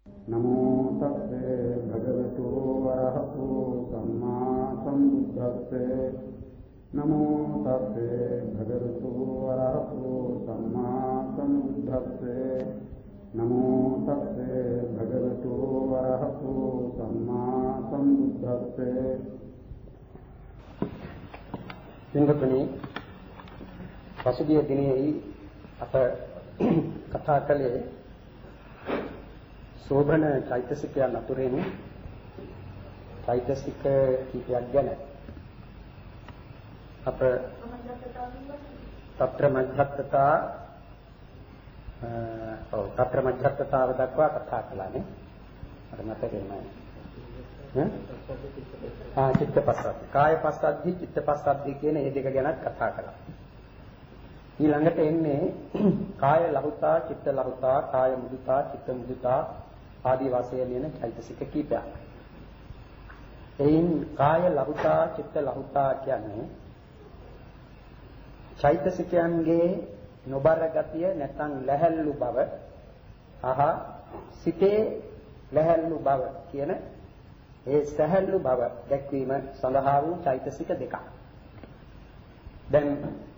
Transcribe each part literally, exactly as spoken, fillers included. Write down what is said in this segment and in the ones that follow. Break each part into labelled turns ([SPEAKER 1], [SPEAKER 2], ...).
[SPEAKER 1] නමෝ තස්සේ භගවතු වරහතු සම්මා සම්බුද්දස්සේ නමෝ තස්සේ භගවතු වරහතු සම්මා සම්බුද්දස්සේ නමෝ තස්සේ භගවතු වරහතු සම්මා සම්බුද්දස්සේ.
[SPEAKER 2] සිංහතුනි, පසුගිය දිනෙහි අප කතා කළේ සෝබන චෛතසිකයන් අතුරින් චෛතසික කීපයක් ගැන. අප తත්‍ර මධ්‍යස්ථතා ඔව් తත්‍ර මධ්‍යස්ථතාව දක්වා කතා කළානේ. අර මතකේ නෑ. හ්ම්? ආ චිත්තපස්සද්ධි, කායපස්සද්ධි, චිත්තපස්සද්ධි කියන මේ දෙක ගැන කතා කළා. ඊළඟට එන්නේ කාය ලහුතා, චිත්ත ලහුතා, කාය මුදිතා, චිත්ත මුදිතා ආදී වශයෙන් එන චෛතසික කීපයක්. එයින් කාය ලහුතා, චිත්ත ලහුතා කියන්නේ චෛතසිකයන්ගේ නොබර ගතිය නැත්නම් ලැහැල්ලු බව, අහ සිතේ ලැහැල්ලු බව කියන ඒ සැහැල්ලු බව දැක්වීම සඳහා වූ චෛතසික දෙකක්. දැන්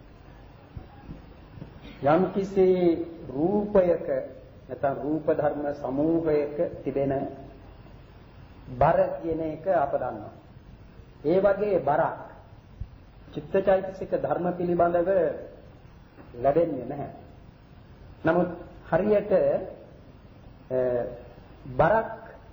[SPEAKER 2] යම් කිසි රූපයක නැත්නම් රූප ධර්ම සමූහයක තිබෙන බර කියන එක අප දන්නවා. ඒ වගේ බරක් චිත්තචෛතසික ධර්ම පිළිබඳව ලැබෙන්නේ නැහැ. නමුත් හරියට බරක්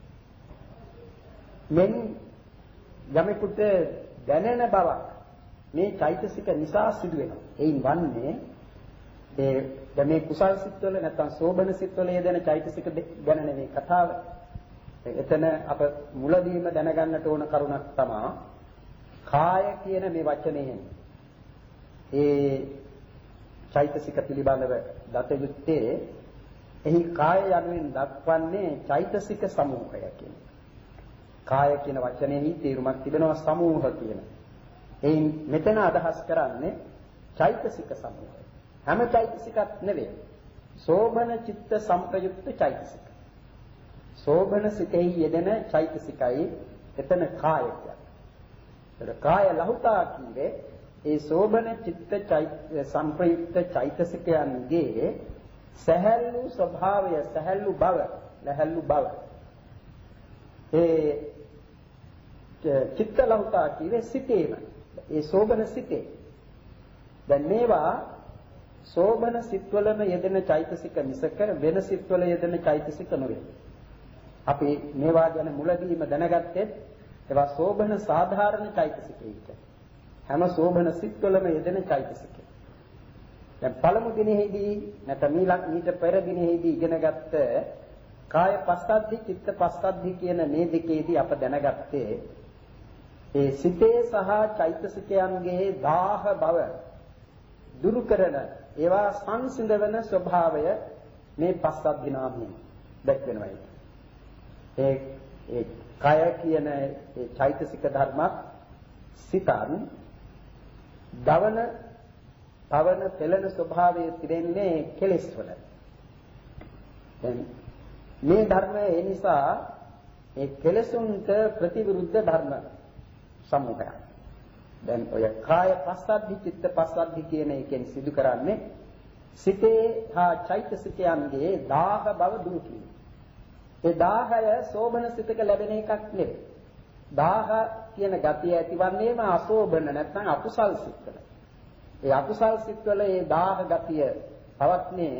[SPEAKER 2] මෙන් යමෙකුට දැනෙන බවක් මේ චෛතසික නිසා සිදු වෙනවා. එයින් වන්නේ ඒ දැන් මේ කුසල් සිත්වල නැත්නම් සෝබන සිත්වල යෙදෙන චෛතසික ගැන නෙමෙයි කතාව. එතන අප මුලදීම දැනගන්නට ඕන කරුණක් තමයි කාය කියන මේ වචනයෙන් ඒ චෛතසික පිළිබඳව දත යුත්තේ එහි කාය යනුවෙන් දක්වන්නේ චෛතසික සමූහය කියන. කාය කියන වචනයෙහි තේරුමක් තිබෙනවා සමූහ කියන. එයින් මෙතන අදහස් කරන්නේ චෛතසික සමූහය. හැම චෛතසිකක් නෙවෙයි. සෝබන චිත්ත සංප්‍රයුක්ත චෛතසික. සෝබන සිතෙහි යෙදෙන චෛතසිකයි එතන කාය කියන්නේ. ඒතර කාය ලහුතා කියන්නේ ඒ සෝබන චිත්ත සංප්‍රයුක්ත චෛතසිකයන්ගේ සැහැල්ලු ස්වභාවය, සැහැල්ලු බව, ලැහැල්ලු බව. ඒ චිත්ත ලහුතා කියන්නේ සිතේම. ඒ සෝබන සිතේ. දැන් මේවා සෝබන සිත්වලම යෙදෙන චෛතසික මිසක වෙන සිත්වල යෙදෙන චෛතසික නෙවෙයි. අපි මේවා ගැන මුලදීම දැනගත්තේ ඒවා සෝබන සාධාරණ චෛතසිකයික. හැම සෝබන සිත්වලම යෙදෙන චෛතසික. දැන් පළමු දිනෙහිදී නැත්නම් ඊට පෙර දිනෙහිදී ඉගෙනගත්ත කාය පස්සද්ධි, චිත්ත පස්සද්ධි කියන මේ දෙකේදී අප දැනගත්තේ ඒ සිතේ සහ චෛතසිකයන්ගේ දාහ බව දුරු කරන ඒවා සංසිඳවන ස්වභාවය මේ පස්සද්ධි නාමයෙන් දැක්වෙනවා. ඒ ඒ කය කියන ඒ චෛතසික ධර්මත් සිතන් දවන, පවන, පෙළෙන ස්වභාවයේ තිරෙන්නේ කෙලෙස් වල. දැන් මේ ධර්මය ඒ නිසා ඒ කෙලෙසුන්ට ප්‍රතිවිරුද්ධ ධර්ම සමූහයක්. දැන් ඔය කාය පස්සද්ධි, චිත්ත පස්සද්ධි කියන එකෙන් සිදු කරන්නේ සිතේ හා චෛතසිකයන්ගේ දාහ බව දුරු කිරීම. ඒ දාහය සෝබන සිතක ලැබෙන එකක් නෙවෙයි. දාහ කියන ගතිය ඇතිවන්නේම අසෝබන නැත්නම් අකුසල් සිත්වල. ඒ අකුසල් සිත්වල ඒ දාහ ගතිය පවත්නේ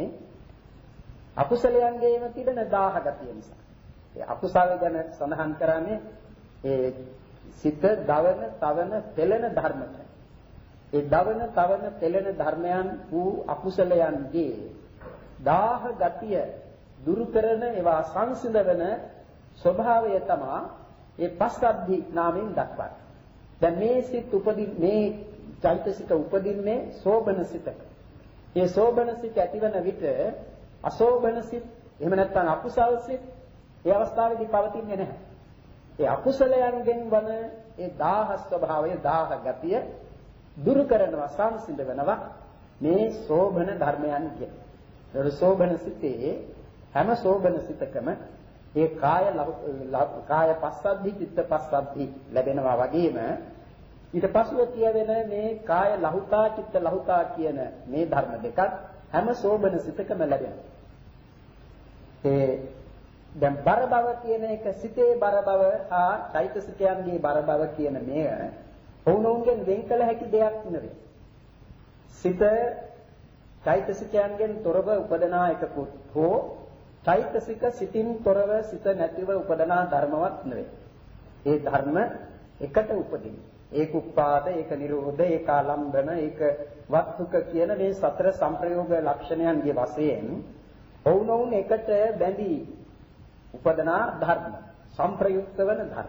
[SPEAKER 2] අකුසලයන්ගේම තිබෙන දාහ ගතිය නිසා. ඒ අකුසල ගැන සඳහන් කරන්නේ ඒ සිත දවන, තවන, පෙළෙන ධර්මයි. ඒ දවන, තවන, පෙළෙන ධර්මයන් වූ අකුසලයන්ගේ දාහ ගතිය දුරු කරන ඒවා සංසිඳවන ස්වභාවය තමයි ඒ පස්සද්ධි නාමයෙන් දක්වන්නේ. දැන් මේ සිත් උපදින් මේ චෛතසික උපදින්නේ සෝබන සිතක. ඒ සෝබන සිත ඇතිවන විට අසෝබන සිත් එහෙම නැත්නම් අකුසල් සිත් ඒ අවස්ථාවේදී පවතින්නේ නැහැ. ඒ අකුසලයන්ගෙන් වන ඒ දාහ ස්වභාවය, දාහ ගතිය දුරු කරනවා, සංසිඳවනවා මේ සෝබන ධර්මයන් කියන. ඒ සෝබන සිතේ හැම සෝබන සිතකම ඒ කාය කාය පස්සද්ධි චිත්ත පස්සද්ධි ලැබෙනවා වගේම ඊට පසුව කියවෙන මේ කාය ලහුතා චිත්ත ලහුතා කියන මේ ධර්ම දෙකත් හැම සෝබන සිතකම ලැබෙනවා. ඒ දැන් බර බව කියන එක සිතේ බර බව හා චෛතසිකයන්ගේ බර බව කියන මෙය වුණුන්ගෙන් වෙන් කළ හැකි දෙයක් නෙවෙයි. සිත චෛතසිකයන්ගෙන් තොරව උපදනා එකකුත් හෝ චෛතසික සිතින් තොරව සිත නැතිව උපදනා ධර්මවත් නෙවෙයි. ඒ ධර්ම එකට උපදින. ඒක උපාද, ඒක නිරෝධ, ඒක ආලම්බන, ඒක වත්තුක කියන මේ සතර සංප්‍රයෝග ලක්ෂණයන්ගේ වශයෙන් වුණුන් එකට බැඳී උපදනා ධර්ම, සංප්‍රයුක්ත වන ධර්ම.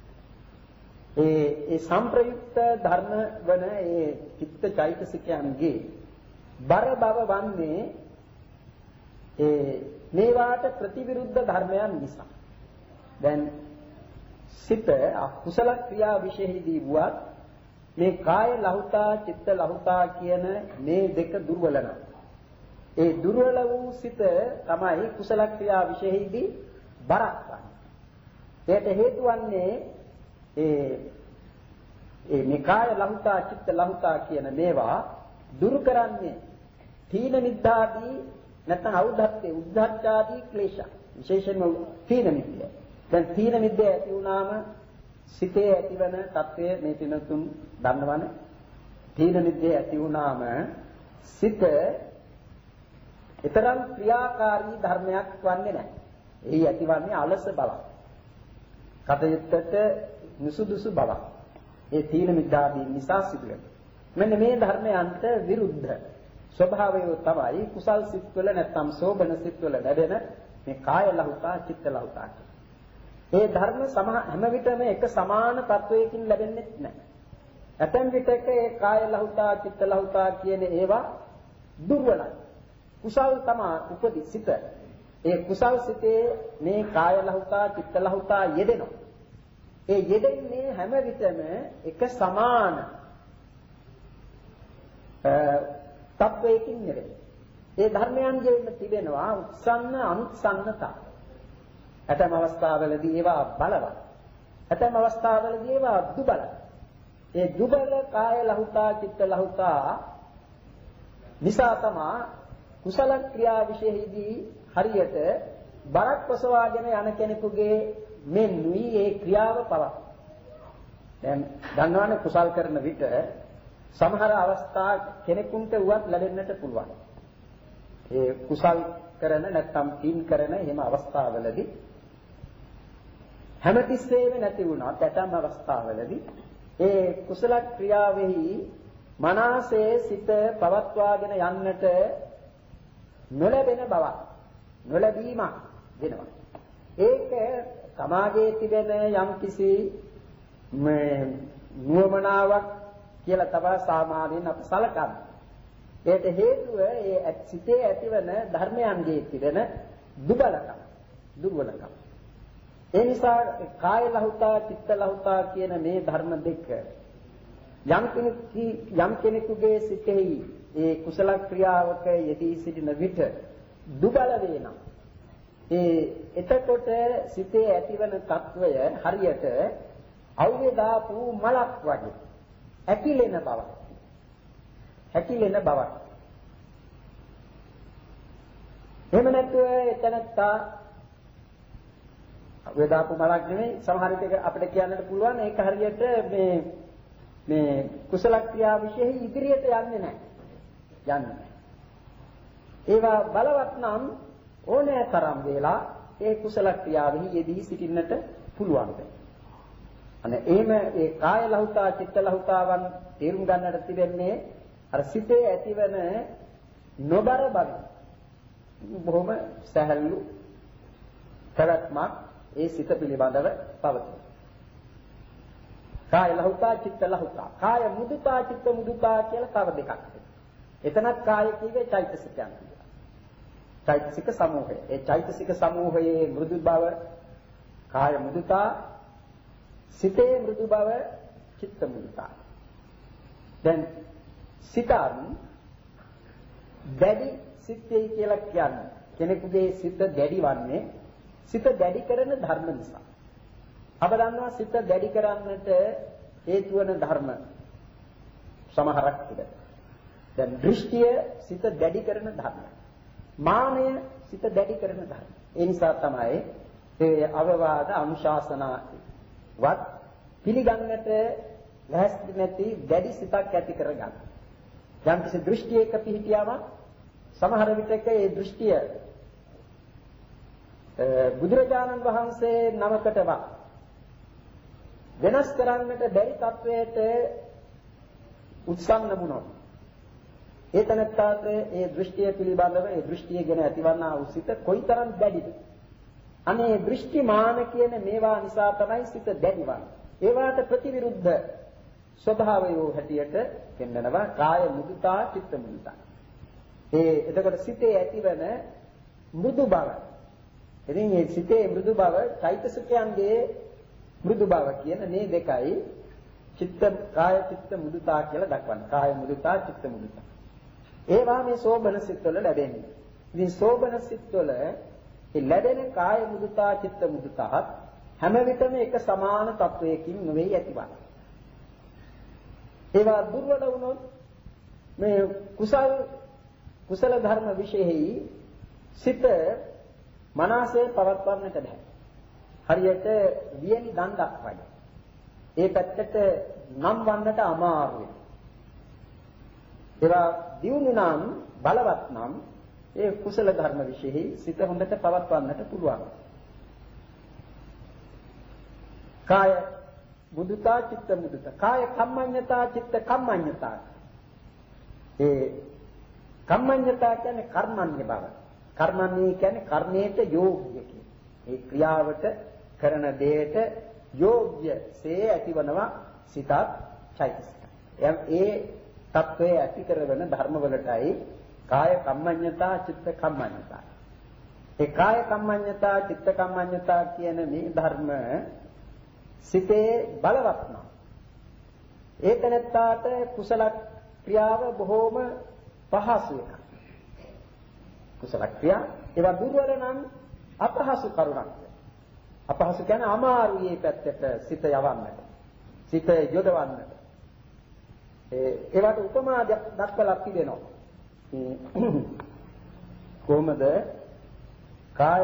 [SPEAKER 2] ඒ ඒ සංප්‍රයුක්ත ධර්ම වන ඒ චිත්ත චෛතසිකයන්ගේ බර බව වන්නේ ඒ මේවාට ප්‍රතිවිරුද්ධ ධර්මයන් නිසා. දැන් සිත අකුසල ක්‍රියා විශේෂදී වුවත් මේ කාය ලහුතා චිත්ත ලහුතා කියන මේ දෙක දුර්වල නැහැ. ඒ දුර්වල වූ සිත තමයි කුසල ක්‍රියා විශේෂදී බරක් වන්නේ. ඒට හේතු වන්නේ ඒ ඒ නිකාය ලහුතා චිත්ත ලහුතා කියන මේවා දුරු කරන්නේ තීන මිද්ධාදී නැත්නම් අවුද්ධත්තේ උද්ධච්චාදී ක්ලේශ විශේෂයෙන්ම තීන මිද්දය. දැන් තීන මිද්දය ඇති වුණාම සිතේ ඇතිවන తත්වය මේ තිනතුන් දන්නවනේ. තීන මිද්දය ඇති වුණාම සිත ඊතරම් ක්‍රියාකාරී ධර්මයක් වන්නේ නැහැ. එහි ඇතිවන්නේ අලස බවක්. කටයුත්තට නුසුදුසු බවක්. ඒ තීන මිද්දාදී නිසා සිදුවෙන. මෙන්න මේ ධර්මයන්ට විරුද්ධ ස්වභාවය තමයි කුසල් සිත්වල නැත්නම් සෝබන සිත්වල ලැබෙන මේ කාය ලහුතා චිත්ත ලහුතා. ඒ ධර්ම සම හැම විටම එක සමාන තත්වයකින් ලැබෙන්නේ නැහැ. ඇතැම් විටක ඒ කාය ලහුතා චිත්ත ලහුතා කියන ඒවා දුර්වලයි. කුසල් තමා උපදි සිත. ඒ කුසල් සිතේ මේ කාය ලහුතා චිත්ත ලහුතා යෙදෙනවා. ඒ යෙදෙන්නේ හැම විටම එක සමාන තත්වයකින් නෙවෙයි. ඒ ධර්මයන්ගෙම තිබෙනවා උත්සන්න අනුත්සන්නතා. ඇතැම් අවස්ථාවලදී ඒවා බලවත්. ඇතැම් අවස්ථාවලදී ඒවා දුබලයි. ඒ දුබල කාය ලහුතා චිත්ත ලහුතා නිසා තමා කුසල ක්‍රියා විශේෂදී හරියට බරක් පසවාගෙන යන කෙනෙකුගේ මෙන්නුයි ඒ ක්‍රියාව පවත්. දැන් දන්නවනේ කුසල් කරන විට සමහර අවස්ථා කෙනෙකුට උවත් ලැබෙන්නට පුළුවන්. ඒ කුසල් කරන නැත්නම් පින් කරන එහෙම අවස්ථාවලදී හැමතිස්සෙම නැති වුණා. ඇතම් අවස්ථාවලදී ඒ කුසල ක්‍රියාවෙහි මනසේ සිත පවත්වාගෙන යන්නට නොලැබෙන බවක් නොලැබීමක් වෙනවා. ඒක සමාජයේ තිබෙන යම්කිසි මේ නුවමනාවක් කියලා තමයි සාමාන්‍යයෙන් අප සලකන්නේ. ඒට හේතුව ඒ සිතේ ඇතිවන ධර්මයන්ගේ තිබෙන දුබලකම, දුර්වලකම. ඒ නිසා කාය ලහුතා චිත්ත ලහුතා කියන මේ ධර්ම දෙක යම් කෙනෙකු යම් කෙනෙකුගේ සිතෙහි ඒ කුසල ක්‍රියාවක යෙදී සිටින විට දුබල වෙනවා. ඒ එතකොට සිතේ ඇතිවන తত্ত্বය හරියට අවුවේ දාපු මලක් වගේ හැකිලෙන බව. හැකිලෙන බව. එහෙම නැත්නම් එතනත්තා අවුවේ දාපු මලක් නෙමෙයි සමහර විට අපිට කියන්නත් පුළුවන් ඒක හරියට මේ මේ කුසල ක්‍රියා විශේෂ ඉදිරියට යන්නේ නැහැ. යන්නේ නැහැ. ඒවා බලවත් නම් ඕනෑ තරම් වේලා ඒ කුසල ක්‍රියාවෙහි යෙදී සිටින්නට පුළුවන්. අනේ එහෙම ඒ කාය ලහුතා චිත්ත ලහුතාවන් තේරුම් ගන්නට තිබෙන්නේ අර සිතේ ඇතිවන නොබර බව. බොහොම සහැල්ලු කරත්මක් ඒ සිත පිළිබඳව පවතී. කාය ලහුතා චිත්ත ලහුතා. කාය මුදුතා චිත්ත මුදුතා කියලා තව දෙකක් තියෙනවා. එතනත් කාය කීවේ චෛතසිකයන්. චෛතසික සමූහය. ඒ චෛතසික සමූහයේ මෘදු බව කාය මුදුතා, සිතේ මෘදු බව චිත්ත මුදුතා. දැන් සිතන් දැඩි සිතේ කියලා කියන්නේ කෙනෙකුගේ සිත දැඩි වන්නේ සිත දැඩි කරන ධර්ම නිසා. අප දන්නවා සිත දැඩි කරන්නට හේතු වන ධර්ම සමහරක් තිබෙනවා. දැන් දෘෂ්ටිය සිත දැඩි කරන ධර්ම. මානය සිත දැඩි කරන ධර්ම. ඒ නිසා තමයි ඒ අවවාද අනුශාසනාවත් පිළිගන්නට ලැහැස්ති නැති දැඩි සිතක් ඇති කරගන්න. යම් කිසි දෘෂ්ටියක පිහිටියාම සමහර විටක ඒ දෘෂ්ටිය බුදුරජාණන් වහන්සේ නමකටවත් වෙනස් කරන්නට බැරි තත්වයට උත්සන්න වුණොත් ඒ තනත්තාට ඒ දෘෂ්ටිය පිළිබඳව ඒ දෘෂ්ටිය ගැන ඇතිවන්නා වූ සිත කොයිතරම් දැඩිද? අනේ දෘෂ්ටිමාන කියන මේවා නිසා තමයි සිත දැඩිවන්නේ. ඒවාට ප්‍රතිවිරුද්ධ ස්වභාවයෝ හැටියට පෙන්වනවා කාය මුදුතා චිත්ත මුදුතා. ඒ එතකොට සිතේ ඇතිවන මෘදු බව. ඉතින් මේ සිතේ මෘදු බව චෛතසිකයන්ගේ මෘදු බව කියන මේ දෙකයි චිත්ත කාය චිත්ත මුදුතා කියලා දක්වන්නේ. කාය මුදුතා චිත්ත මුදුතා. ඒවා මේ සෝබන සිත්වල ලැබෙන්නේ. ඉතින් සෝබන සිත්වල ඒ ලැබෙන කාය මුදුතා චිත්ත මුදුතාත් හැම විටම එක සමාන තත්වයකින් නෙවෙයි ඇතිවන්නේ. ඒවා දුර්වල වුණොත් මේ කුසල් කුසල ධර්ම විශේෂයි සිත මනසේ පවත්වන්නට බෑ. හරියට වියලි දණ්ඩක් වගේ. ඒ පැත්තට නම් වන්නට අමාරුයි. ඒවා දියුණු නම් බලවත් නම් ඒ කුසල ධර්ම විශේෂයි සිත හොඳට පවත්වන්නට පුළුවන්. කාය මුදුතා චිත්ත මුදුතා. කාය කම්මඤ්ඤතා චිත්ත කම්මඤ්ඤතා. ඒ කම්මඤ්ඤතා කියන්නේ කර්මන්නේ බව. කර්මන්නේ කියන්නේ කර්මයට යෝග්‍ය කියන. ඒ ක්‍රියාවට කරන දෙයට යෝග්‍යසේ ඇතිවනවා සිතත් චෛතසික. ඒ තත්වයේ ඇති කරන ධර්මවලටයි කාය කම්මඤ්ඤතා චිත්ත කම්මඤ්ඤතා. ඒ කාය කම්මඤ්ඤතා චිත්ත කම්මඤ්ඤතා කියන මේ ධර්ම සිතේ බලවත් නම් ඒතනත්තාට කුසල ක්‍රියාව බොහෝම පහසු එකක්. කුසල ක්‍රියා ඒවා දුර්වල නම් අපහසු කරුණක්. අපහසු කියන්නේ අමාරුයි මේ පැත්තට සිත යවන්නට. සිත යොදවන්නට. ඒ ඒවට උපමා දක්වලා තිබෙනවා. කොහොමද කාය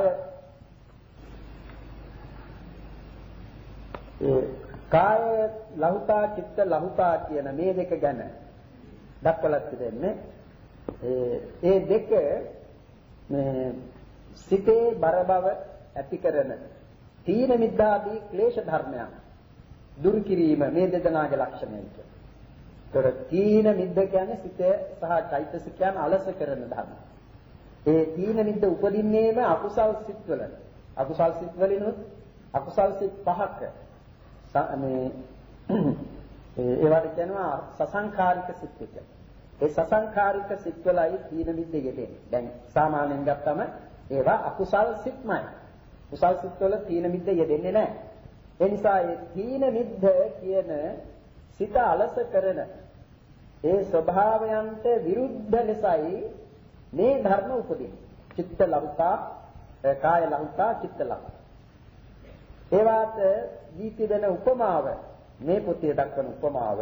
[SPEAKER 2] ඒ කාය ලහුතා චිත්ත ලහුතා කියන මේ දෙක ගැන දක්වලා තිබෙන්නේ ඒ ඒ දෙක මේ සිතේ බර බව ඇති කරන තීන මිද්දාදී ක්ලේශ ධර්මයන් දුරු කිරීම මේ දෙදෙනාගේ ලක්ෂණයයි. ඒතර තීන මිද්ද කියන්නේ සිත සහ චෛතසිකයන් අලස කරන ධර්ම. ඒ තීන මිද්ද උපදින්නේම අකුසල් සිත්වල. අකුසල් සිත්වලිනුත් අකුසල් සිත් පහක මේ ඒවට කියනවා සසංඛාරික සිත් කියලා. ඒ සසංඛාරික සිත්වලයි තීන මිද්ද යෙදෙන්නේ. දැන් සාමාන්‍යයෙන් ගත්තම ඒවා අකුසල් සිත්මයි. කුසල් සිත්වල තීන මිද්ද යෙදෙන්නේ නැහැ. ඒ නිසා ඒ තීන මිද්ද කියන සිත අලස කරන ඒ ස්වභාවයන්ට විරුද්ධ ලෙසයි මේ ධර්ම උපදින්නේ. චිත්ත ලහුතා, කාය ලහුතා, චිත්ත ලහුතා. ඒවාට දීති දෙන උපමාව මේ පොතේ දක්වන උපමාව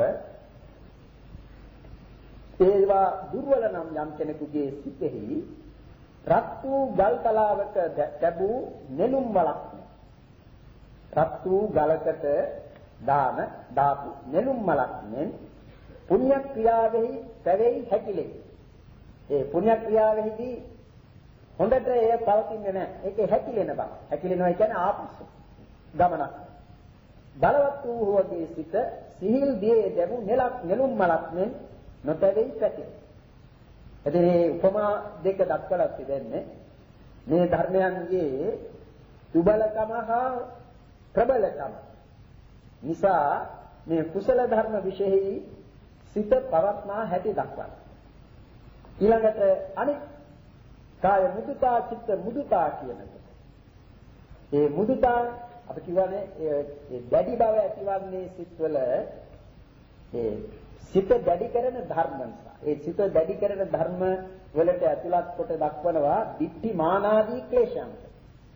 [SPEAKER 2] ඒවා දුර්වල නම් යම් කෙනෙකුගේ සිතෙහි රත් වූ ගල් තලාවක ලැබූ නෙළුම් වලක් රත් වූ ගලකට දාන දාපු නෙළුම් මලක් මෙන් පුණ්‍ය ක්‍රියාවෙහි පැවෙයි හැකිලේ. ඒ පුණ්‍ය ක්‍රියාවෙහිදී හොඳට එය පවතින්නේ නැහැ. ඒකේ හැකිලෙන බව. හැකිලෙනවා කියන්නේ ආපසු ගමනක්. බලවත් වූ වගේ සිට සිහිල් දියේ දැමු නෙලක් නෙළුම් මලක් මෙන් නොපැවෙයි පැති. එතන මේ උපමා දෙක දක්වලා තිබෙන්නේ මේ ධර්මයන්ගේ දුබලකම හා ප්‍රබලකම නිසා මේ කුසල ධර්ම විශේෂයි සිත පවත්නා හැටි දක්වනවා. ඊළඟට අනිත් කාය මුදුතා චිත්ත මුදුතා කියන එක. ඒ මුදුතා අපි කියවනේ ඒ දැඩි බව ඇතිවන්නේ සිත්වල ඒ සිත දැඩි කරන ධර්ම නිසා. ඒ සිත දැඩි කරන ධර්ම වලට ඇතුළත් කොට දක්වනවා ditthi මානාදී ක්ලේශයන්.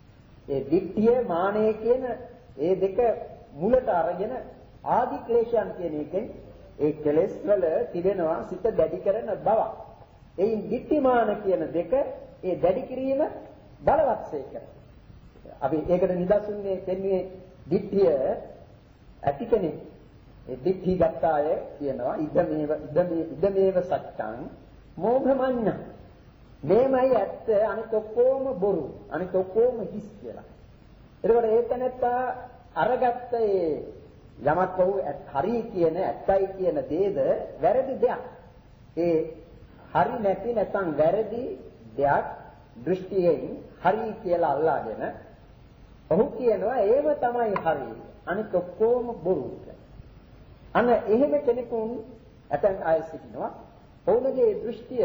[SPEAKER 2] ඒ ditthිය මානය කියන ඒ දෙක මුලට අරගෙන ආදි ක්ලේශයන් කියන එකෙන් ඒ කෙලෙස් වල තිබෙනවා සිත දැඩි කරන බව. එයින් ditthිමාන කියන දෙක ඒ දැඩි කිරීම බලවත්සේ කරනවා. අපි ඒකට නිදසුන්නේ දෙන්නේ ditthිය ඇති කෙනෙක්. ඒ ditthි ගත්තාය කියනවා ඉදමේව ඉදමේ ඉදමේව සත්‍යං මෝඝමඤ්ඤ. මේමයි ඇත්ත අනිත් ඔක්කොම බොරු. අනිත් ඔක්කොම හිස් කියලා. එතකොට ඒක නැත්තා අරගත්ත ඒ යමක් වූ හරි කියන ඇත්තයි කියන දේද වැරදි දෙයක්. ඒ හරි නැති නැත්නම් වැරදි දෙයක් දෘෂ්ටියෙන් හරි කියලා අල්ලාගෙන ඔහු කියනවා ඒව තමයි හරි. අනිත් ඔක්කොම බොරු. අන්න එහෙම කෙනෙකුන් ඇතන් ආය සිටිනවා. ඔවුන්ගේ දෘෂ්ටිය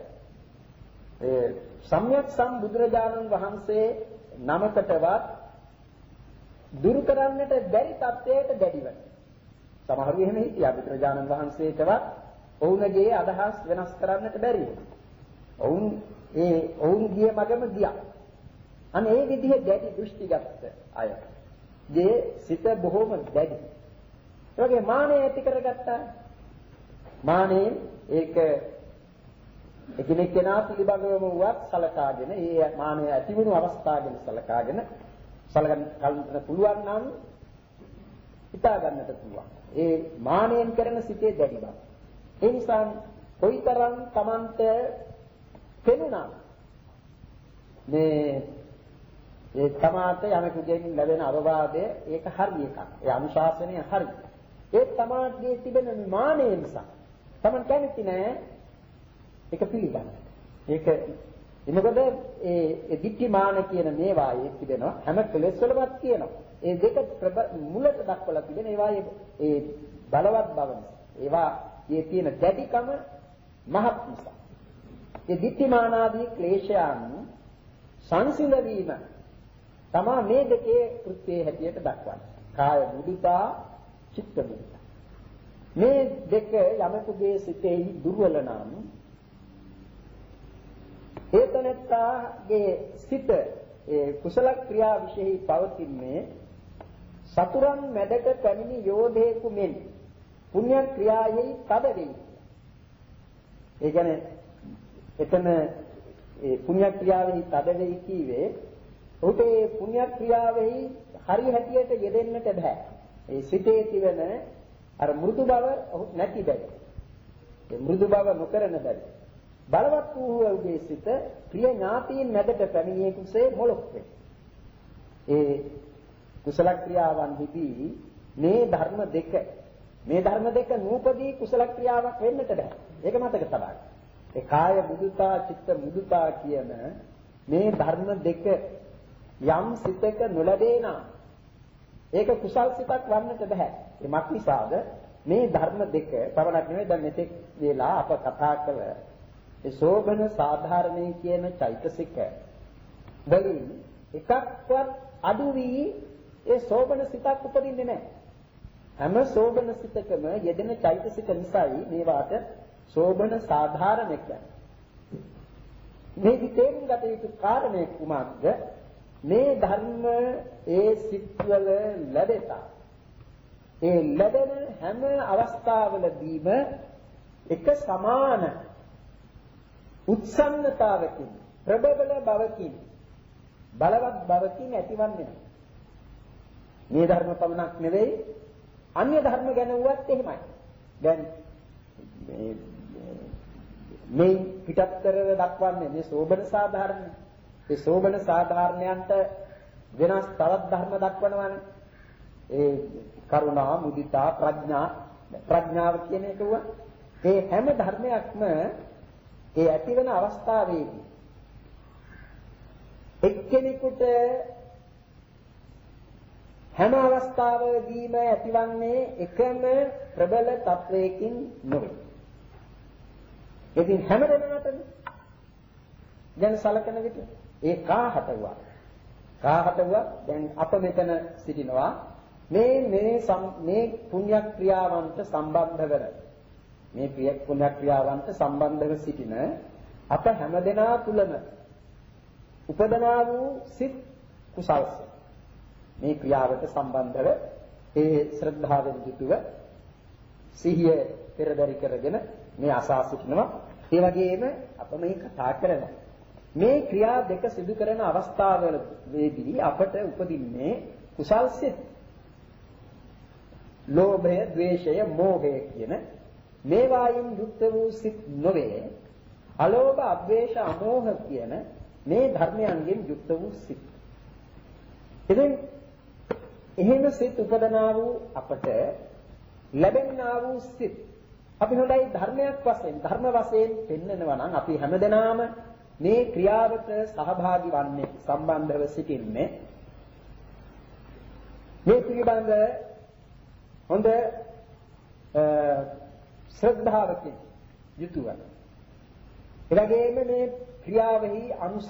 [SPEAKER 2] ඒ සම්්‍යක් සම්බුදුරජාණන් වහන්සේ නමකටවත් දුරු කරන්නට බැරි තත්ත්වයට දැඩිව. සමහරු එහෙම හිටියා බුදුරජාණන් වහන්සේටවත් ඔවුන්ගේ අදහස් වෙනස් කරන්නට බැරි. ඔවුන් ඒ ඔවුන් ගිය මගම ගියා. අන්න ඒ විදිහේ දැඩි දෘෂ්ටිගත අය. ගේ සිත බොහෝම දැඩි. ඒ වගේ මානය ඇති කරගත්තා. මානෙන් ඒක එකිනෙක කෙනා පිළිබඳවම වුවත් සලකාගෙන ඒ මානය ඇති වුණු අවස්ථාවෙන් සලකාගෙන සලකන්න පුළුවන් නම් හිතා ගන්නට පුළුවන්. ඒ මානයෙන් කරන සිතේ දැඩි බව. ඒ නිසා කොයිතරම් Tamante පෙනුණා මේ ඒ තමාට යමකුගෙන් ලැබෙන අවවාදය ඒක හරි එකක්. ඒ අනුශාසනය හරි. ඒ තමාගේ තිබෙන මානය නිසා Taman කැමති නෑ ඒක පිළිගන්න. ඒක මොකද ඒ ditthිමාන කියන මේවායේ තිබෙනවා හැම කෙලෙස් වලවත් කියනවා. ඒ දෙක මුලට දක්වලා තිබෙන ඒවායේ ඒ බලවත් බව නිසා. ඒවා යේ තියෙන දැඩිකම මහත් නිසා. ඒ ditthිමානාදී ක්ලේශයන් සංසිඳ වීම තමා මේ දෙකේ කෘත්‍යයේ හැටියට දක්වන්නේ. කාය මුදිතා, චිත්ත මුදිතා. මේ දෙක යමකුගේ සිතේ දුර්වල නම් ඒතනත්තාගේ සිත ඒ කුසල ක්‍රියා විශේෂයි පවතින්නේ සතුරන් මැදට පැමිණි යෝධයෙකු මෙන් පුණ්‍ය ක්‍රියාවෙහි තද වෙයි. ඒ කියන්නේ එතන ඒ පුණ්‍ය ක්‍රියාවෙහි තද වෙයි කීවේ ඔහුට ඒ පුණ්‍ය ක්‍රියාවෙහි හරි හැටියට යෙදෙන්නට බෑ. ඒ සිතේ තිබෙන අර මෘදු බව ඔහු නැති බැරි. ඒ මෘදු බව නොකරන බැරි. බලවත් වූ ඔහුගේ සිත ප්‍රිය ඥාතීන් මැදට පැමිණියෙකුසේ මොලොක් වේ. ඒ කුසල ක්‍රියාවන්හිදී මේ ධර්ම දෙක මේ ධර්ම දෙක නූපදී කුසල ක්‍රියාවක් වෙන්නට බෑ. ඒක මතක තබන්න. ඒ කාය මුදුතා චිත්ත මුදුතා කියන මේ ධර්ම දෙක යම් සිතක නොලැබේ නම් ඒක කුසල් සිතක් වන්නට බෑ. ඒ මක් නිසාද මේ ධර්ම දෙක පවණක් නෙවෙයි දැන් මෙතෙක් වෙලා අප කතා කළ ඒ සෝබන සාධාරණේ කියන චෛතසික වලින් එකක්වත් අඩු වී ඒ සෝබන සිතක් උපදින්නේ නැහැ. හැම සෝබන සිතකම යෙදෙන චෛතසික නිසායි මේවාට සෝබන සාධාරණ කියන්නේ. මේ විතේරුම් ගත යුතු කාරණේ කුමක්ද? මේ ධර්ම ඒ සිත්වල ලැබෙතා. ඒ ලැබෙන හැම අවස්ථාවලදීම එක සමාන උත්සන්නතාවකින් ප්‍රබල බවකින් බලවත් බවකින් ඇතිවන්නේ. මේ ධර්ම පමණක් නෙවෙයි අන්‍ය ධර්ම ගැන වුවත් එහෙමයි. දැන් මේ මේ පිටත්තරව දක්වන්නේ මේ සෝබන සාධාරණ. ඒ සෝබන සාධාරණයන්ට වෙනස් තවත් ධර්ම දක්වනවානේ. ඒ කරුණා, මුදිතා, ප්‍රඥා, ප්‍රඥාව කියන එක වුණා. ඒ හැම ධර්මයක්ම ඒ ඇතිවන අවස්ථාවේදී එක්කෙනෙකුට හැම අවස්ථාවකදීම ඇතිවන්නේ එකම ප්‍රබල තත්වයකින් නොවේ. ඉතින් හැම දෙනාටම දැන් සලකන විට ඒ කාහට වුණා. කාහට වුණා දැන් අප මෙතන සිටිනවා මේ මේ මේ පුණ්‍ය ක්‍රියාවන්ට සම්බන්ධ වෙන මේ ප්‍රිය පුණ්‍ය ක්‍රියාවන්ට සම්බන්ධව සිටින අප හැමදෙනා තුලම උපදනා වූ සිත් කුසල්සිත. මේ ක්‍රියාවට සම්බන්ධව ඒ ශ්‍රද්ධාවෙන් යුතුව සිහිය පෙරදරි කරගෙන මේ අසා සිටිනවා. ඒ වගේම අප මේ කතා කරනවා. මේ ක්‍රියා දෙක සිදු කරන අවස්ථාවවලදී අපට උපදින්නේ කුසල්සිත. ලෝභය, ද්වේෂය, මෝහය කියන මේවායින් යුක්ත වූ සිත් නොවේ. අලෝභ, අද්වේෂ, අමෝහ කියන මේ ධර්මයන්ගෙන් යුක්ත වූ සිත්. ඉතින් එහෙම සිත් උපදනා වූ අපට ලැබෙනා වූ සිත් අපි හොඳයි ධර්මයක් වශයෙන් ධර්ම වශයෙන් පෙන්වනවා නම් අපි හැමදෙනාම මේ ක්‍රියාවට සහභාගී වන්නේ සම්බන්ධව සිටින්නේ මේ පිළිබඳ හොඳ ශ්‍රද්ධාවකින් යුතුව එවැගේම මේ ක්‍රියාවෙහි අනුසස්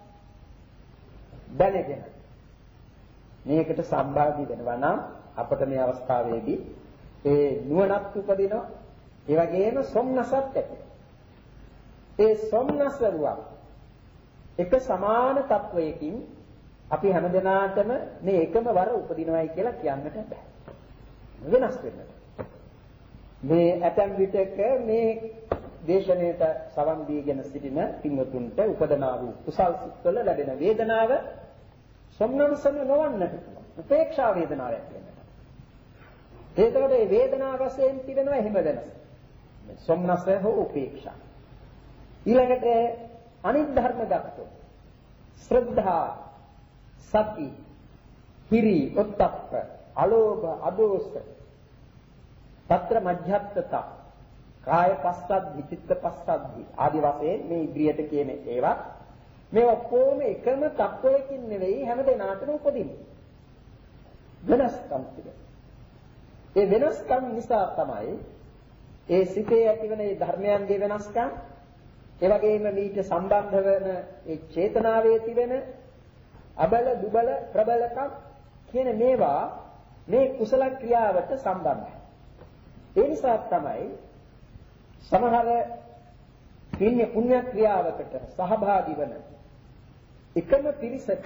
[SPEAKER 2] දැනගෙන මේකට සම්බන්ධ වෙනවා නම් අපට මේ අවස්ථාවේදී ඒ නුවණක් උපදිනවා ඒ වගේම සොම්නසත් ඇති. ඒ සොම්නස වූ එක සමාන තත්වයකින් අපි හැමදෙනාටම මේ එකම වර උපදිනවයි කියලා කියන්නට බෑ. වෙනස් වෙනවා. මේ ඇතැම් විටක මේ දේශනාවට සවන් දීගෙන සිටින පින්වතුන්ට උපදනා වූ කුසල් සිත්වල ලැබෙන වේදනාව සොම්නසම නොවන්නට පුළුවන්. උපේක්ෂා වේදනාවක් වෙනවා. ඒකට මේ වේදනාව වශයෙන් තිබෙනවා එහෙම වෙනස. සොම්නස හෝ උපේක්ෂා. ඊළඟට අනිත් ධර්ම ගත්තොත් ශ්‍රද්ධා, සති, හිරි, ඔත්තප්ප, අලෝභ, අදෝස, తත්‍ර මධ්‍යත්තතා, කාය පස්සද්ධි, චිත්ත පස්සද්ධි ආදි වශයෙන් මේ ඉන්ද්‍රියට කියන ඒවා මේ ඔක්කොම එකම තත්වයකින් නෙවෙයි හැමදෙනාටම උපදින්නේ. වෙනස්කම් තිබෙනවා. ඒ වෙනස්කම් නිසා තමයි ඒ සිතේ ඇතිවන ඒ ධර්මයන්ගේ වෙනස්කම් ඒ වගේම මීට සම්බන්ධ වෙන ඒ චේතනාවේ තිබෙන අබල දුබල ප්‍රබලකම් කියන මේවා මේ කුසල ක්‍රියාවට සම්බන්ධයි. ඒ නිසා තමයි සමහර පින්‍ය පුණ්‍ය ක්‍රියාවකට සහභාගී වන එකම පිරිසට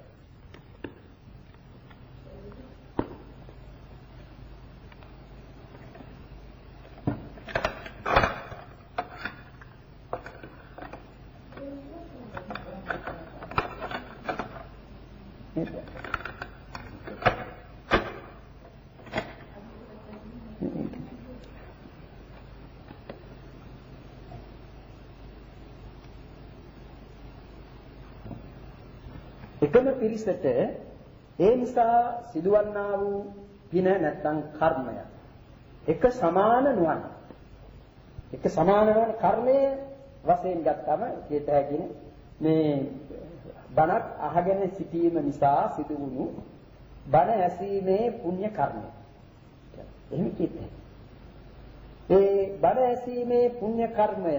[SPEAKER 2] එකම පිරිසට ඒ නිසා සිදුවන්නා වූ පින නැත්නම් කර්මය එක සමාන නොවන එක සමාන නොවන කර්මය වශයෙන් ගත්තම කියත හැකි මේ බණක් අහගෙන සිටීම නිසා සිදුවුණු බණ ඇසීමේ පුණ්‍ය කර්මය. එහෙම කිව්වේ. ඒ බණ ඇසීමේ පුණ්‍ය කර්මය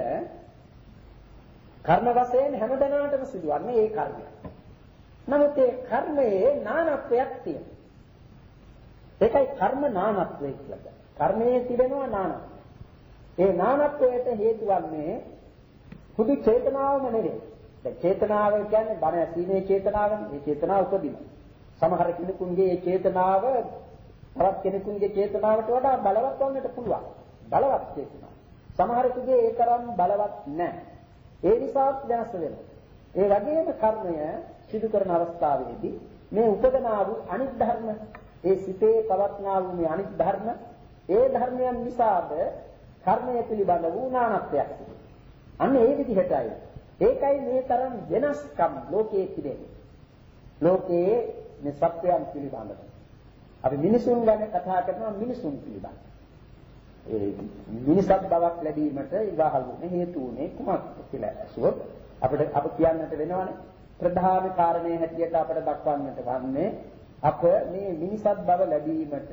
[SPEAKER 2] කර්ම වශයෙන් හැමදෙනාටම සිදුවන්නේ ඒ කර්මය. නමුත් ඒ කර්මයේ නානත්වයක් තියෙනවා. ඒකයි කර්ම නානත්වය කියලා කියන්නේ. කර්මයේ තිබෙනවා නානත්වය. ඒ නානත්වයට හේතු වන්නේ හුදු චේතනාවම නෙවෙයි. දැන් චේතනාව කියන්නේ බණ ඇසීමේ චේතනාවනේ. මේ චේතනාව උපදිනවා. සමහර කෙනෙකුගේ ඒ චේතනාව තවත් කෙනෙකුගේ චේතනාවට වඩා බලවත් වන්නට පුළුවන්. බලවත් චේතනාව. සමහරෙකුගේ ඒ තරම් බලවත් නැහැ. ඒ නිසා වෙනස් වෙනවා. ඒ වගේම කර්මය සිදු කරන අවස්ථාවේදී මේ උපදනා වූ අනිත් ධර්ම ඒ සිතේ පවත්නා වූ මේ අනිත් ධර්ම ඒ ධර්මයන් නිසාද කර්මය පිළිබඳ වූ නානත්වයක් තිබෙනවා. අන්න ඒ විදිහටයි. ඒකයි මේ තරම් වෙනස්කම් ලෝකයේ තිබෙන්නේ. ලෝකයේ මේ සත්‍යයන් පිළිබඳව. අපි මිනිසුන් ගැන කතා කරනවා මිනිසුන් පිළිබඳව. ඒ මිනිසත් බවක් ලැබීමට ඉවහල් වුනේ හේතු වුනේ කුමක්ද කියලා අසුවොත් අපිට අප කියන්නට වෙනවනේ. ප්‍රධාන කාරණේ හැටියට අපට දක්වන්නට වන්නේ අප මේ මිනිසත් බව ලැබීමට